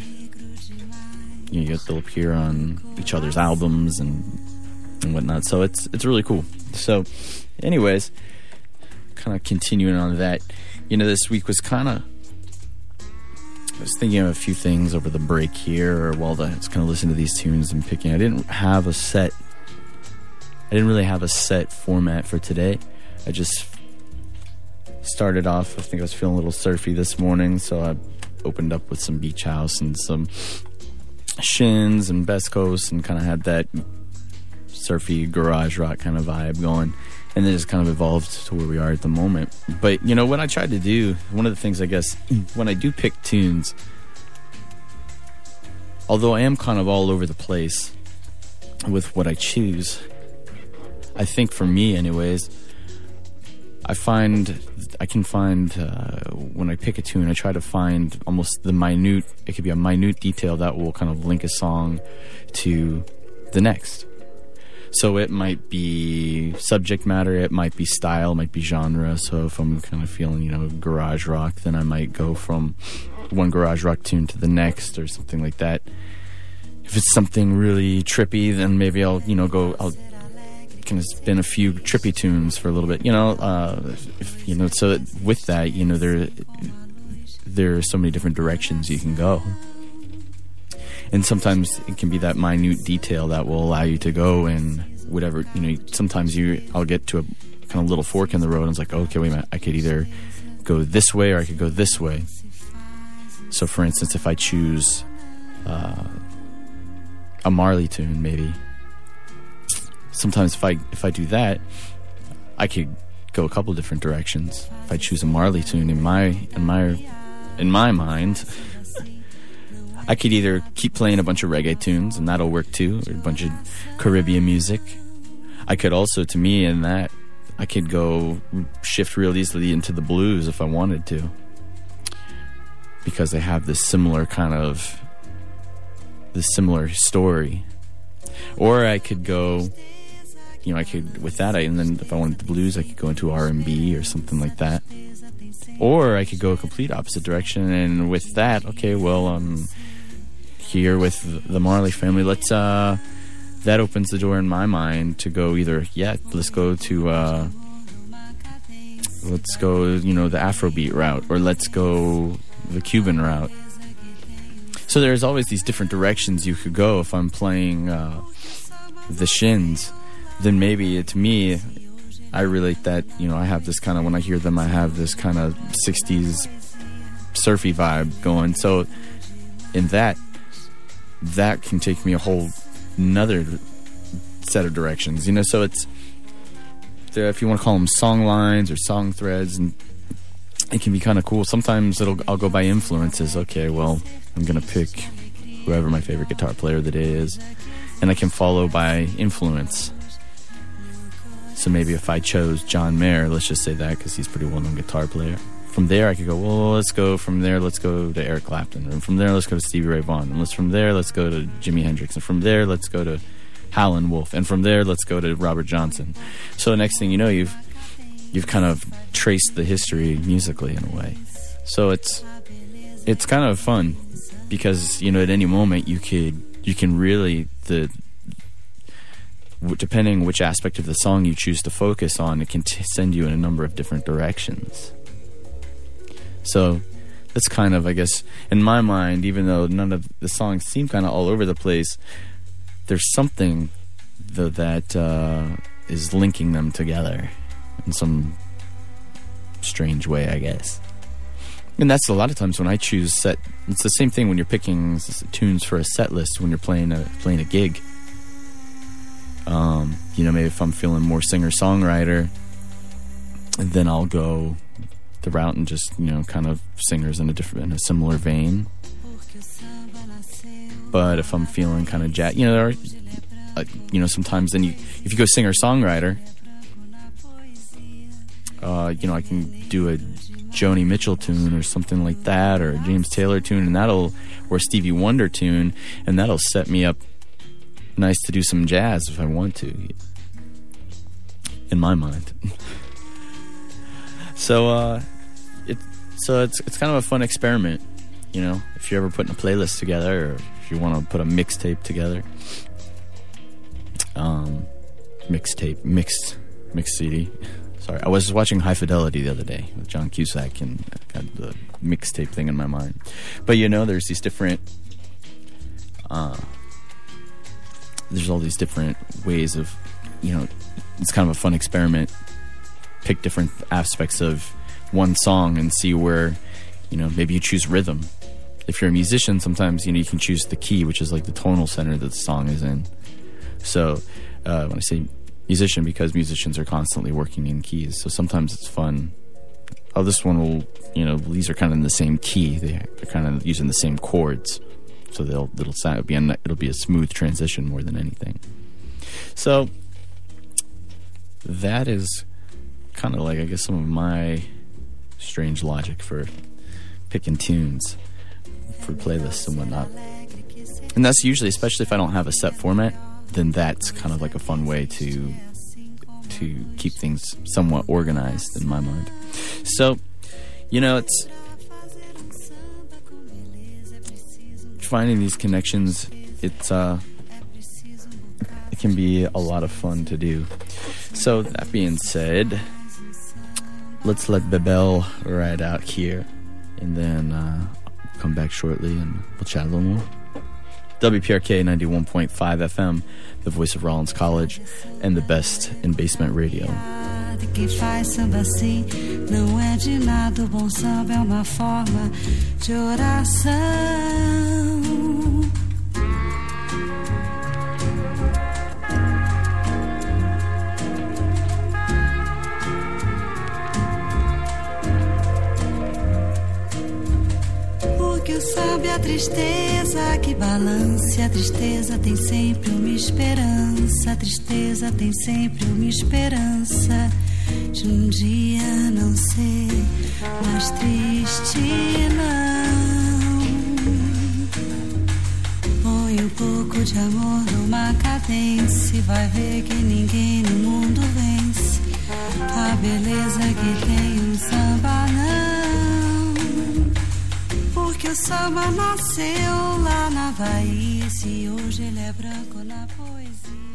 you know, they'll appear on each other's albums and and whatnot. So it's it's really cool. So, anyways, kind of continuing on that, you know, this week was kind of, I was thinking of a few things over the break here, or while I was kind of listening to these tunes and picking. I didn't have a set, I didn't really have a set format for today. I just started off, I think I was feeling a little surfy this morning, so I opened up with some Beach House and some Shins and Best Coast, and kind of had that surfy garage rock kind of vibe going, and then just kind of evolved to where we are at the moment. But, you know, what I tried to do, one of the things, I guess, when I do pick tunes, although I am kind of all over the place with what I choose, I think for me anyways, I find, I can find, uh, when I pick a tune, I try to find almost the minute, it could be a minute detail that will kind of link a song to the next. So it might be subject matter, it might be style, it might be genre. So if I'm kind of feeling, you know, garage rock, then I might go from one garage rock tune to the next or something like that. If it's something really trippy, then maybe I'll, you know, go, I'll kind of spin a few trippy tunes for a little bit, you know, uh, if, you know, so with that, you know, there, there are so many different directions you can go. And sometimes it can be that minute detail that will allow you to go in whatever, you know, sometimes you, I'll get to a kind of little fork in the road and it's like, okay, wait a minute, I could either go this way or I could go this way. So for instance, if I choose uh, a Marley tune, maybe sometimes if I if I do that, I could go a couple different directions. If I choose a Marley tune in my in my in my mind, I could either keep playing a bunch of reggae tunes, and that'll work too, or a bunch of Caribbean music. I could also, to me, in that, I could go shift real easily into the blues if I wanted to, because they have this similar kind of this similar story. Or I could go, you know, I could with that, I, and then if I wanted the blues, I could go into R and B or something like that. Or I could go a complete opposite direction, and with that, okay, well, um, here with the Marley family, let's uh. that opens the door in my mind to go either, yeah, let's go to, uh, let's go, you know, the Afrobeat route, or let's go the Cuban route. So there's always these different directions you could go. If I'm playing uh, the Shins, then maybe, to me, I relate that, you know, I have this kind of, when I hear them, I have this kind of sixties surfy vibe going. So in that, that can take me a whole another set of directions, you know. So it's there, if you want to call them song lines or song threads, and it can be kind of cool. Sometimes it'll I'll go by influences. Okay, well, I'm gonna pick whoever my favorite guitar player of the day is, and I can follow by influence. So maybe if I chose John Mayer, let's just say that because he's a pretty well-known guitar player. From there, I could go, well, let's go from there, let's go to Eric Clapton. And from there, let's go to Stevie Ray Vaughan. And let's from there, let's go to Jimi Hendrix. And from there, let's go to Howlin' Wolf. And from there, let's go to Robert Johnson. So the next thing you know, you've you've kind of traced the history musically in a way. So it's it's kind of fun because, you know, at any moment you could you can really the depending which aspect of the song you choose to focus on, it can t- send you in a number of different directions. So that's kind of, I guess, in my mind, even though none of the songs seem kind of all over the place, there's something though that uh, is linking them together in some strange way, I guess. And that's a lot of times when I choose set. It's the same thing when you're picking tunes for a set list when you're playing a playing a gig. Um, you know, maybe if I'm feeling more singer-songwriter, then I'll go the route and just, you know, kind of singers in a different, in a similar vein. But if I'm feeling kind of jazz, you know, there are, uh, you know, sometimes then you, if you go singer-songwriter, uh, you know, I can do a Joni Mitchell tune or something like that, or a James Taylor tune, and that'll, or a Stevie Wonder tune, and that'll set me up nice to do some jazz if I want to, in my mind. So, uh, it so it's it's kind of a fun experiment, you know. If you're ever putting a playlist together, or if you want to put a mixtape together, um, mixtape, mixed, mixed C D. Sorry, I was watching High Fidelity the other day with John Cusack, and I got the mixtape thing in my mind. But you know, there's these different, uh, there's all these different ways of, you know, it's kind of a fun experiment. Pick different aspects of one song and see where, you know, maybe you choose rhythm. If you're a musician, sometimes, you know, you can choose the key, which is like the tonal center that the song is in. So uh, when I say musician, because musicians are constantly working in keys, so sometimes it's fun. Oh, this one will, you know, these are kind of in the same key. They're kind of using the same chords, so they'll it'll sound it'll be a, it'll be a smooth transition more than anything. So that is kind of like, I guess, some of my strange logic for picking tunes for playlists and whatnot. And that's usually, especially if I don't have a set format, then that's kind of like a fun way to to keep things somewhat organized in my mind. So, you know, it's finding these connections. It's uh, it can be a lot of fun to do. So that being said, let's let Bebel ride out here, and then uh, come back shortly and we'll chat a little more. W P R K ninety-one point five F M, the voice of Rollins College, and the best in basement radio. de quem faz samba assim. Não é de nada, o bom samba é uma forma de oração. Porque o samba é a tristeza que balança. A tristeza tem sempre uma esperança. A tristeza tem sempre uma esperança de um dia não ser mais triste, não. Põe um pouco de amor numa cadência e vai ver que ninguém no mundo vence a beleza que tem um samba, não. Porque o samba nasceu lá na Bahia. Se hoje ele é branco na poesia.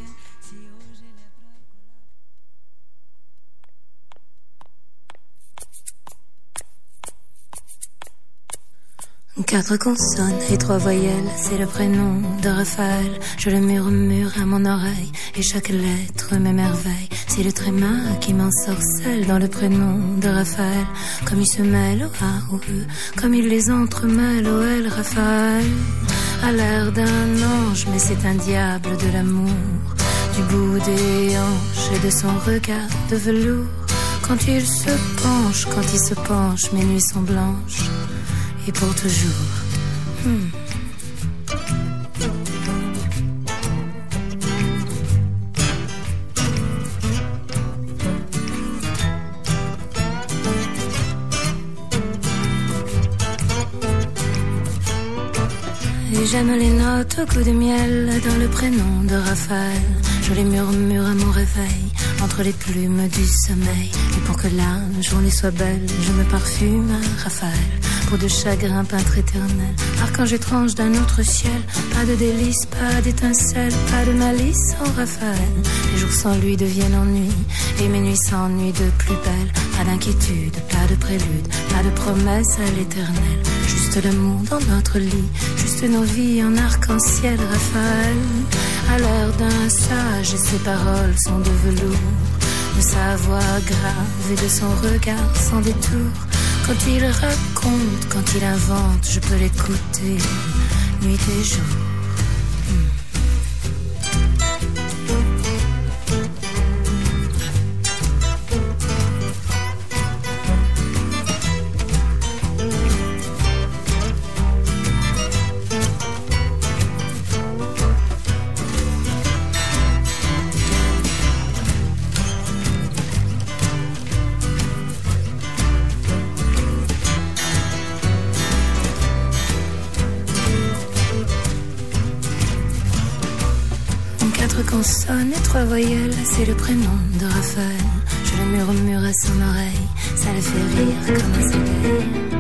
Quatre consonnes et trois voyelles, c'est le prénom de Raphaël. Je le murmure à mon oreille et chaque lettre m'émerveille. C'est le tréma qui m'ensorcelle dans le prénom de Raphaël. Comme il se mêle au A, au E, comme il les entremêle au L. Raphaël a l'air d'un ange, mais c'est un diable de l'amour. Du bout des hanches et de son regard de velours. Quand il se penche, quand il se penche, mes nuits sont blanches. Et pour toujours. Hmm. Et j'aime les notes au coup de miel dans le prénom de Raphaël. Je les murmure à mon réveil entre les plumes du sommeil. Et pour que la journée soit belle, je me parfume à Raphaël. Pour de chagrin peintre éternel, archange étrange d'un autre ciel. Pas de délices, pas d'étincelles, pas de malice en Raphaël. Les jours sans lui deviennent ennui et mes nuits s'ennuient de plus belle. Pas d'inquiétude, pas de prélude, pas de promesse à l'éternel. Juste l'amour dans notre lit, juste nos vies en arc-en-ciel. Raphaël a l'air d'un sage et ses paroles sont de velours. De sa voix grave et de son regard sans détour. Quand il raconte, quand il invente, je peux l'écouter nuit et jour. Consonnes et trois voyelles, c'est le prénom de Raphaël. Je le murmure à son oreille, ça le fait rire comme un soleil.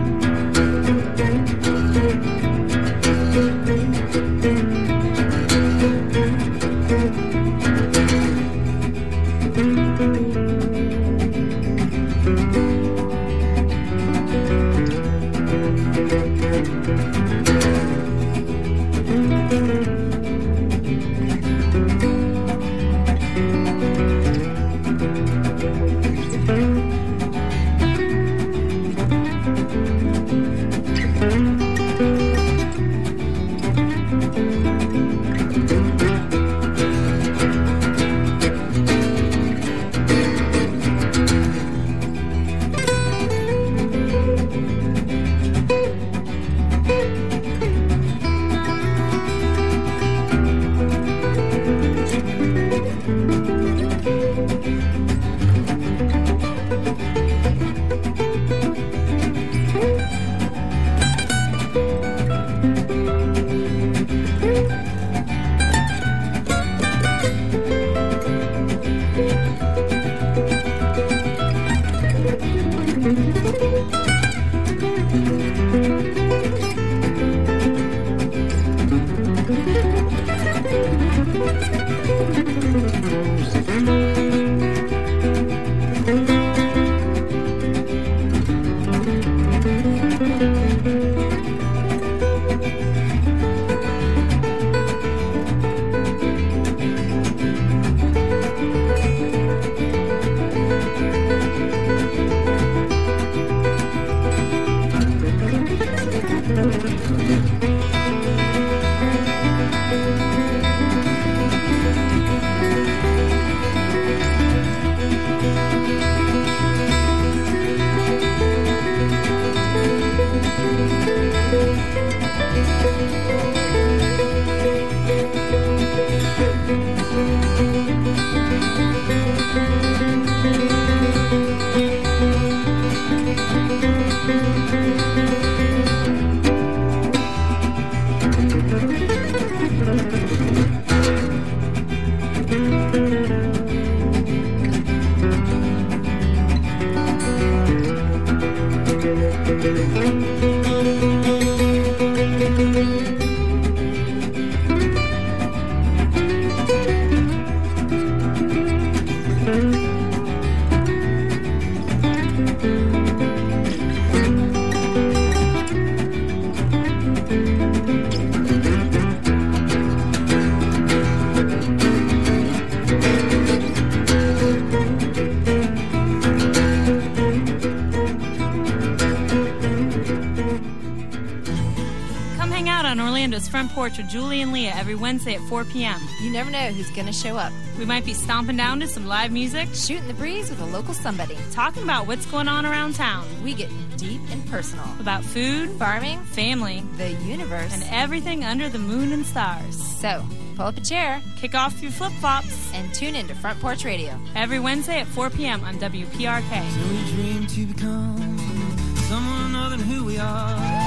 out on Orlando's Front Porch with Julie and Leah every Wednesday at four p.m. You never know who's going to show up. We might be stomping down to some live music, shooting the breeze with a local somebody, talking about what's going on around town. We get deep and personal about food, farming, family, the universe, and everything under the moon and stars. So, pull up a chair, kick off your flip-flops, and tune in to Front Porch Radio. Every Wednesday at four p.m. on W P R K. So we dream to become someone other than who we are.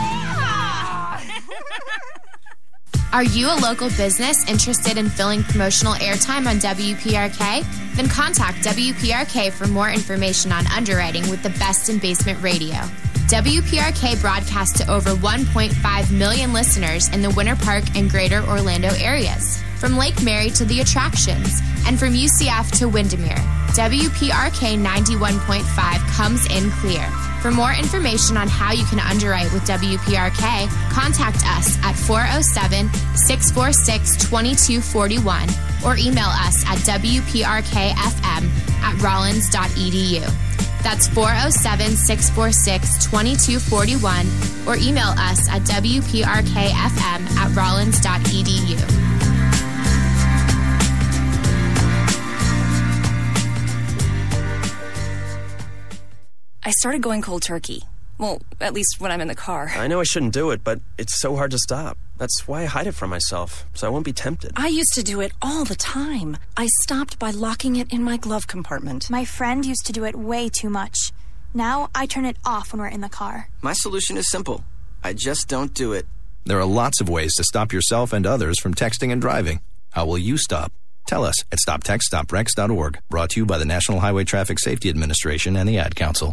Are you a local business interested in filling promotional airtime on W P R K? Then contact W P R K for more information on underwriting with the best in basement radio. W P R K broadcasts to over one point five million listeners in the Winter Park and Greater Orlando areas, from Lake Mary to the attractions, and from U C F to Windermere. W P R K ninety-one point five comes in clear. For more information on how you can underwrite with W P R K, contact us at four oh seven, six four six, two two four one or email us at W P R K F M at rollins dot e d u. That's four oh seven, six four six, two two four one or email us at W P R K F M at rollins dot e d u. I started going cold turkey. Well, at least when I'm in the car. I know I shouldn't do it, but it's so hard to stop. That's why I hide it from myself, so I won't be tempted. I used to do it all the time. I stopped by locking it in my glove compartment. My friend used to do it way too much. Now I turn it off when we're in the car. My solution is simple. I just don't do it. There are lots of ways to stop yourself and others from texting and driving. How will you stop? Tell us at stop text stop wrecks dot org. Brought to you by the National Highway Traffic Safety Administration and the Ad Council.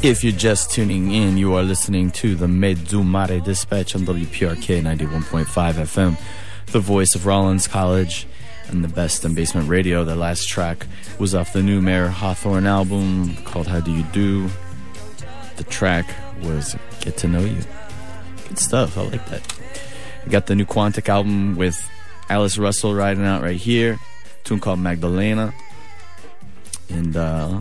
If you're just tuning in, you are listening to the Medzumare Dispatch on W P R K ninety-one point five F M, the voice of Rollins College and the best in basement radio. The last track was off the new Mayor Hawthorne album called How Do You Do. The track was Get to Know You. Good stuff. I like that. I got the new Quantic album with Alice Russell riding out right here. A tune called Magdalena. And uh,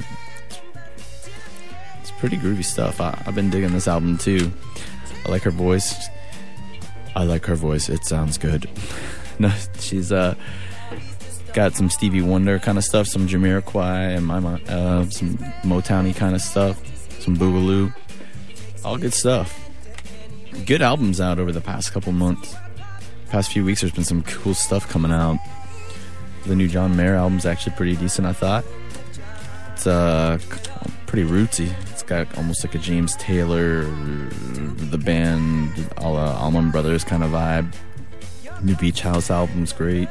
it's pretty groovy stuff. I, I've been digging this album too. I like her voice. I like her voice. It sounds good. No, she's uh, got some Stevie Wonder kind of stuff, some Jamiroquai, and my uh, some Motown-y kind of stuff, some Boogaloo. All good stuff. Good albums out over the past couple months. Past few weeks, there's been some cool stuff coming out. The new John Mayer album's actually pretty decent, I thought. It's uh, pretty rootsy. It's got almost like a James Taylor, the band, a la Allman Brothers kind of vibe. New Beach House album's great.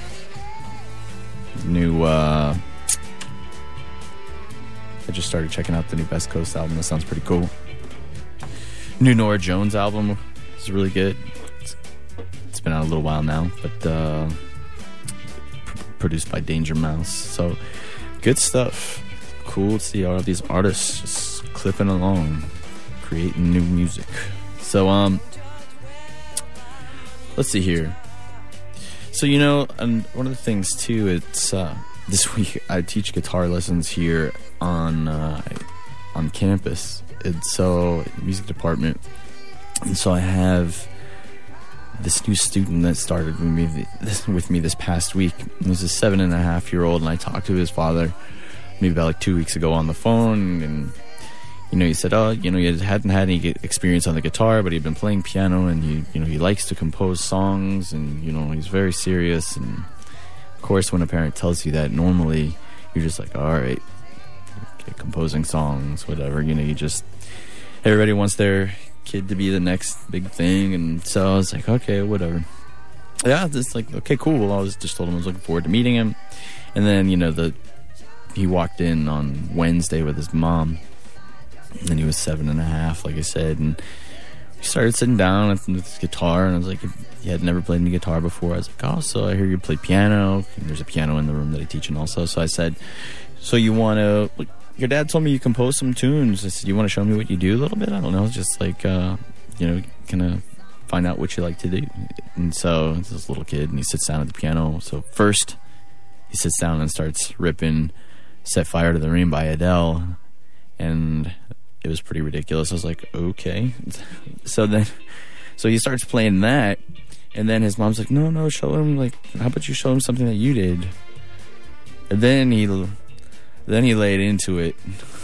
New, uh... I just started checking out the new Best Coast album. That sounds pretty cool. New Norah Jones album is really good. It's, it's been out a little while now, but uh, pr- produced by Danger Mouse. So, good stuff. Cool to see all of these artists just clipping along, creating new music. So, um, let's see here. So, you know, and one of the things too, it's uh, this week I teach guitar lessons here on uh, on campus. And so, music department. And so I have this new student that started with me this, with me this past week. He was a seven and a half year old, and I talked to his father maybe about like two weeks ago on the phone. And, you know, he said, oh, you know, he hadn't had any experience on the guitar, but he'd been playing piano, and he, you know, he likes to compose songs, and, you know, he's very serious. And, of course, when a parent tells you that, normally you're just like, all right, okay, composing songs, whatever, you know, you just, everybody wants their kid to be the next big thing. And so I was like, okay, whatever. Yeah, just like, okay, cool. Well, I was just told him I was looking forward to meeting him. And then, you know, the he walked in on Wednesday with his mom, and he was seven and a half, like I said, and he started sitting down with his guitar, and I was like, he had never played any guitar before. I was like, oh, so I hear you play piano, and there's a piano in the room that I teach in also. So I said, so you want to, like, your dad told me you compose some tunes. I said, you want to show me what you do a little bit? I don't know, just like, uh, you know, kind of find out what you like to do. And so it's this little kid, and he sits down at the piano. So first, he sits down and starts ripping Set Fire to the Rain by Adele, and it was pretty ridiculous. I was like, okay. So then, so he starts playing that, and then his mom's like, no, no, show him, like, how about you show him something that you did? And then he, then he laid into it,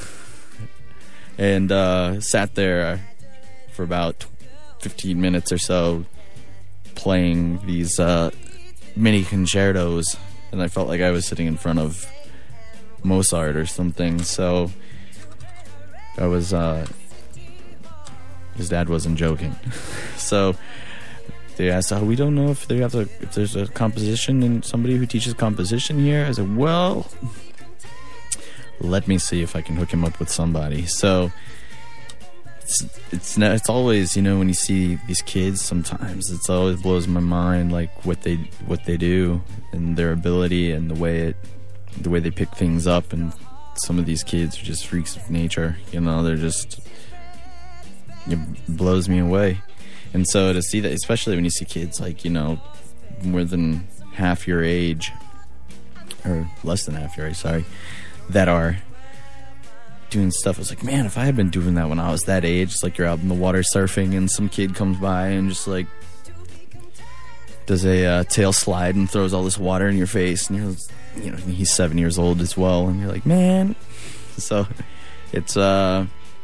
and uh, sat there for about fifteen minutes or so, playing these uh, mini concertos, and I felt like I was sitting in front of Mozart or something. So I was uh his dad wasn't joking. So they asked, oh, we don't know if they have to, if there's a composition and somebody who teaches composition here. I said, well, let me see if I can hook him up with somebody. So it's it's it's always, you know, when you see these kids, sometimes it's always blows my mind, like what they what they do and their ability and the way it the way they pick things up. And some of these kids are just freaks of nature, you know, they're just, it blows me away. And so to see that, especially when you see kids like, you know, more than half your age, or less than half your age, sorry, that are doing stuff, I was like, man, if I had been doing that when I was that age, it's like you're out in the water surfing and some kid comes by and just like does a uh, tail slide and throws all this water in your face, and you're, you know, he's seven years old as well, and you're like, man. So it's uh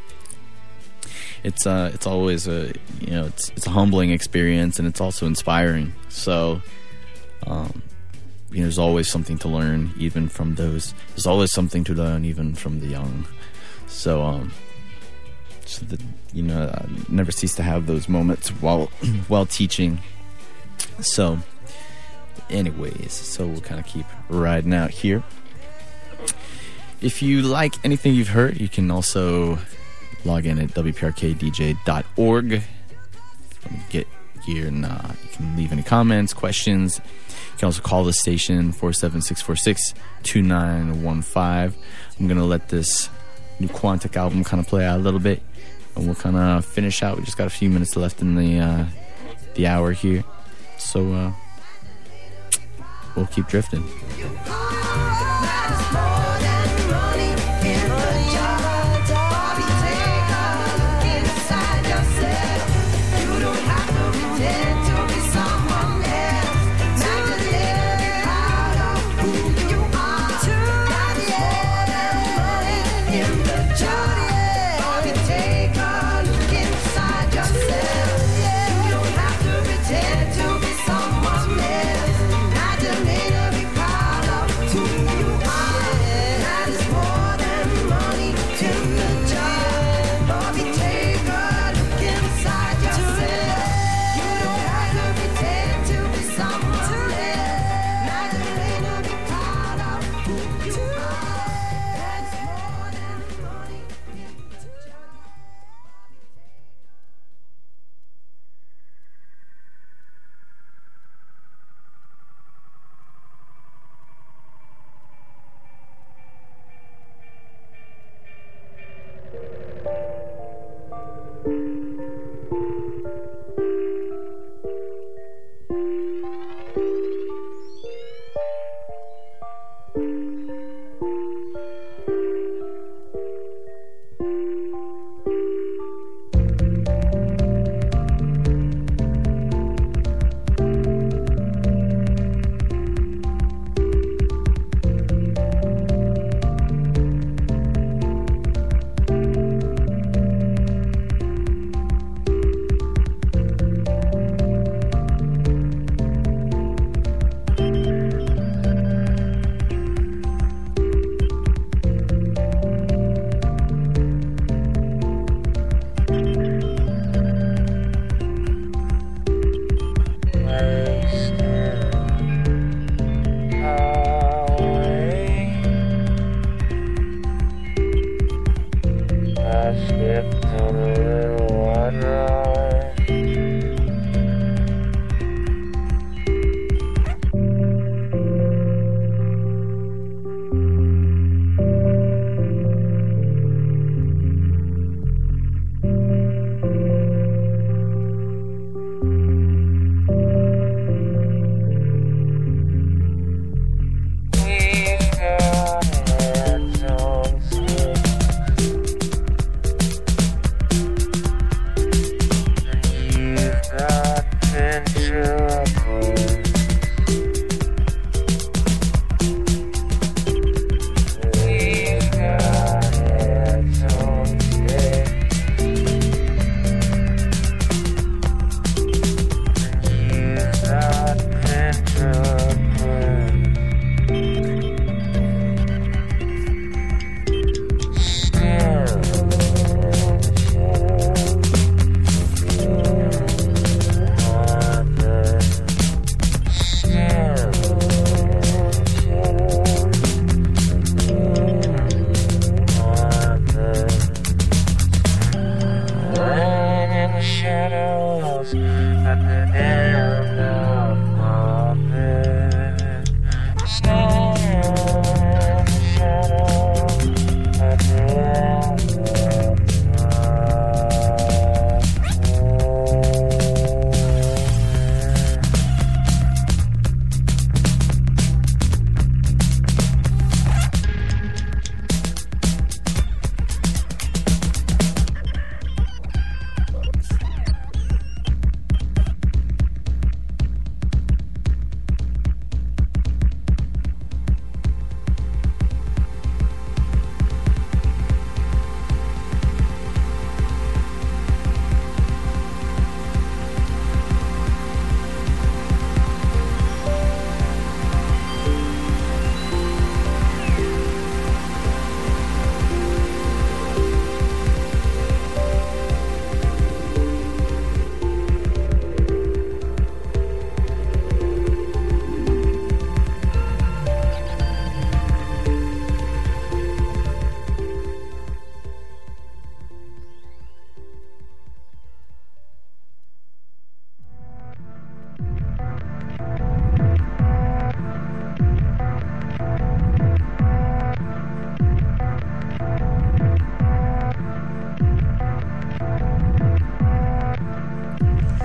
it's uh it's always a, you know, it's it's a humbling experience, and it's also inspiring. So um you know, there's always something to learn even from those. There's always something to learn even from the young. So um so that, you know, I never cease to have those moments while while teaching. So anyways, so we'll kind of keep riding out here. If you like anything you've heard, you can also log in at w p r k d j dot org. Let me get here, and uh, you can leave any comments, questions. You can also call the station, four seven six four six, two nine one five. I'm going to let this new Quantic album kind of play out a little bit, and we'll kind of finish out. We just got a few minutes left in the uh, the hour here, so uh, we'll keep drifting.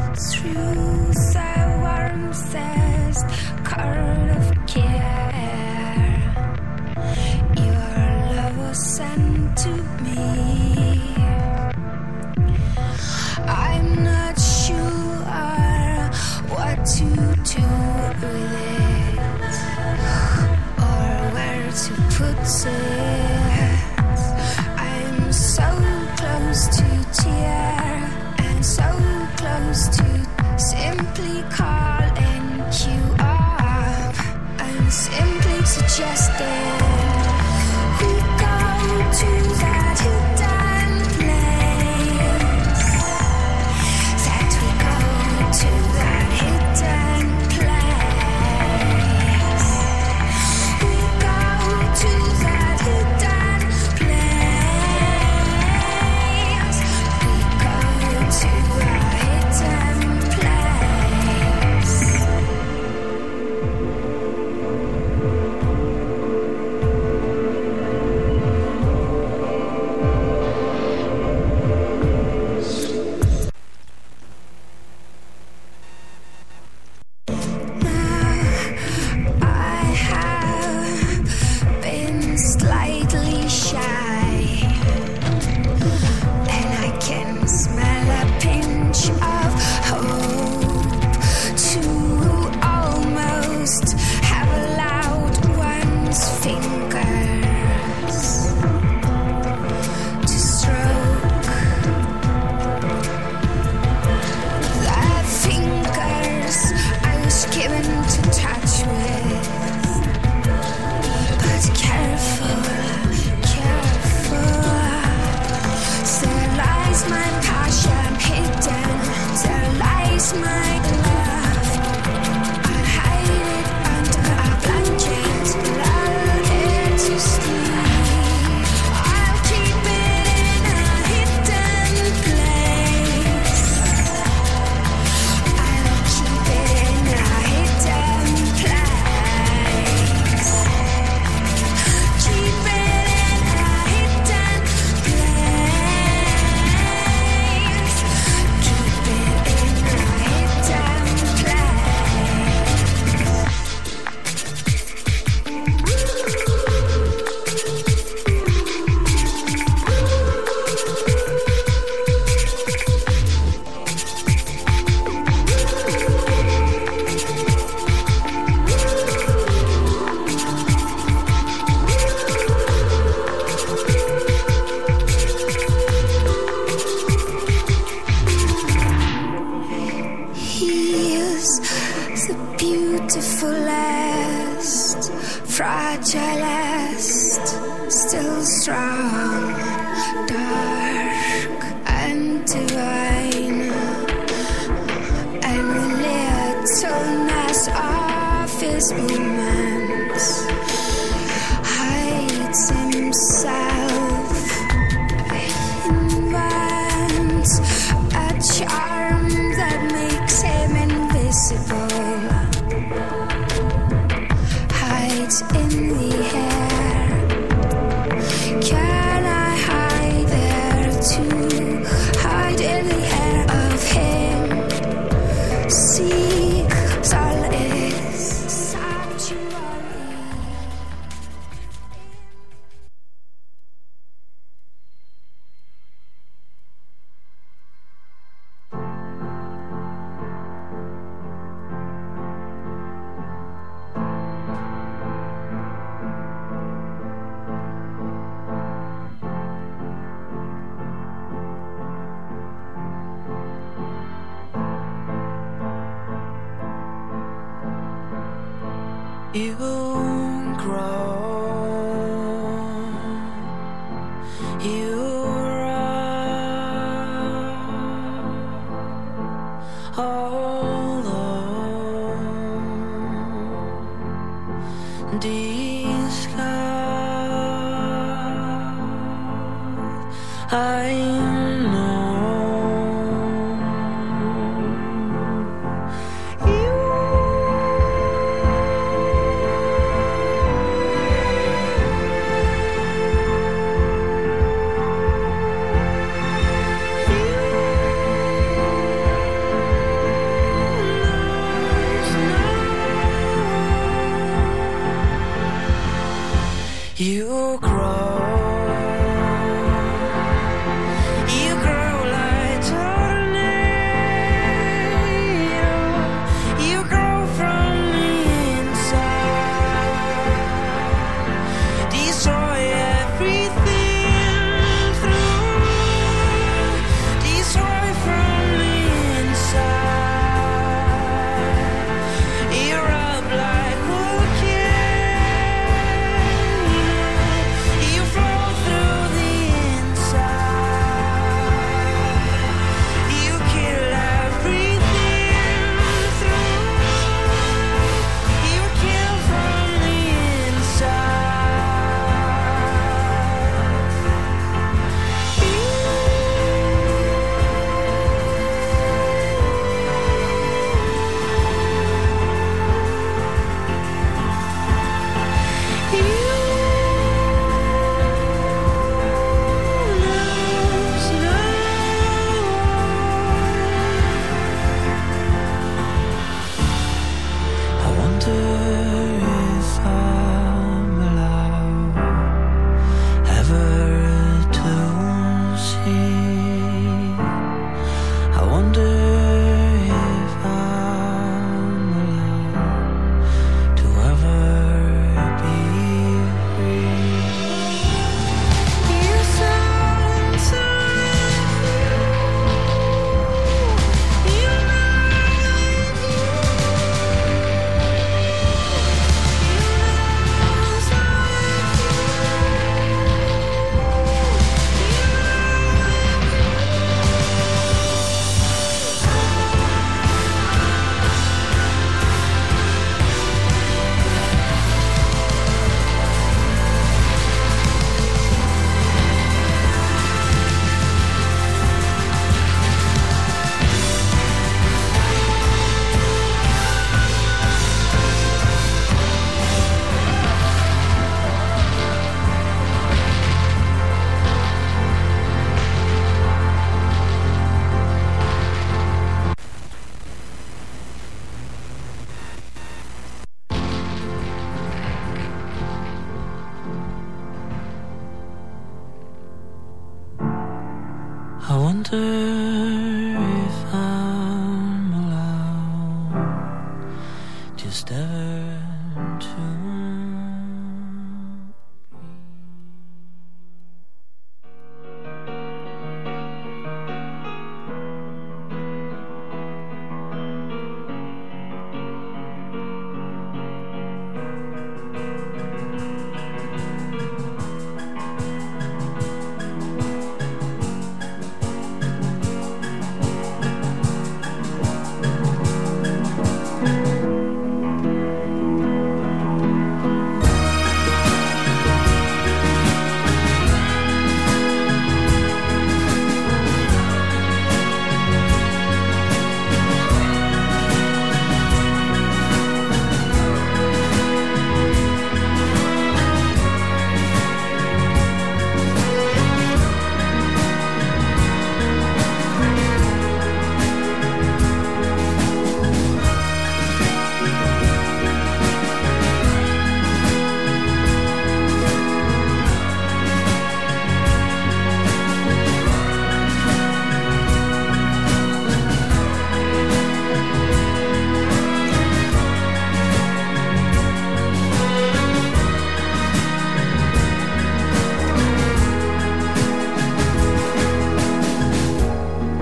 through the warmest curl of care. Your love was sent to me. I'm not sure what to do with it or where to put it. I'm so close to tear and so close to simply calling you up. I'm simply suggesting we go to that hidden place. That we go to that hidden place. We go to that hidden place. We go to a hidden I have been slightly shy, and I can smell a pinch of hope to almost have allowed one's fingers to stroke the fingers I was given to touch with. But careful, careful. There lies my passion hidden. There lies my love. I'll hide it under a blanket, lull it to sleep. I'll keep it in a hidden place. I'll keep it in a hidden place. Keep it in a hidden place. Keep it in a hidden He is the beautifulest, fragilest, still strong, dark and divine, and the littleness of his movements hides himself, invents a charm that makes him invisible, hides in the air. Can I hide there too? Hide in the air of him. Seek solace, sanctuary. You won't grow, you run all alone, disguised. I know. wonder if I'm allowed just ever to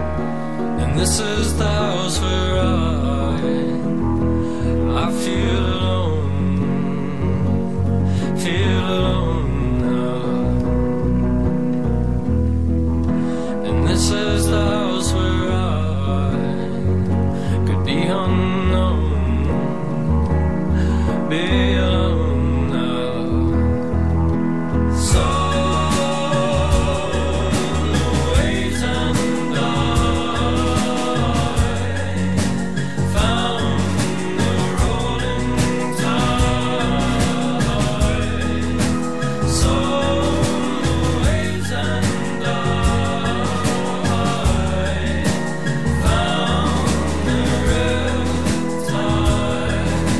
this is the house where I, I feel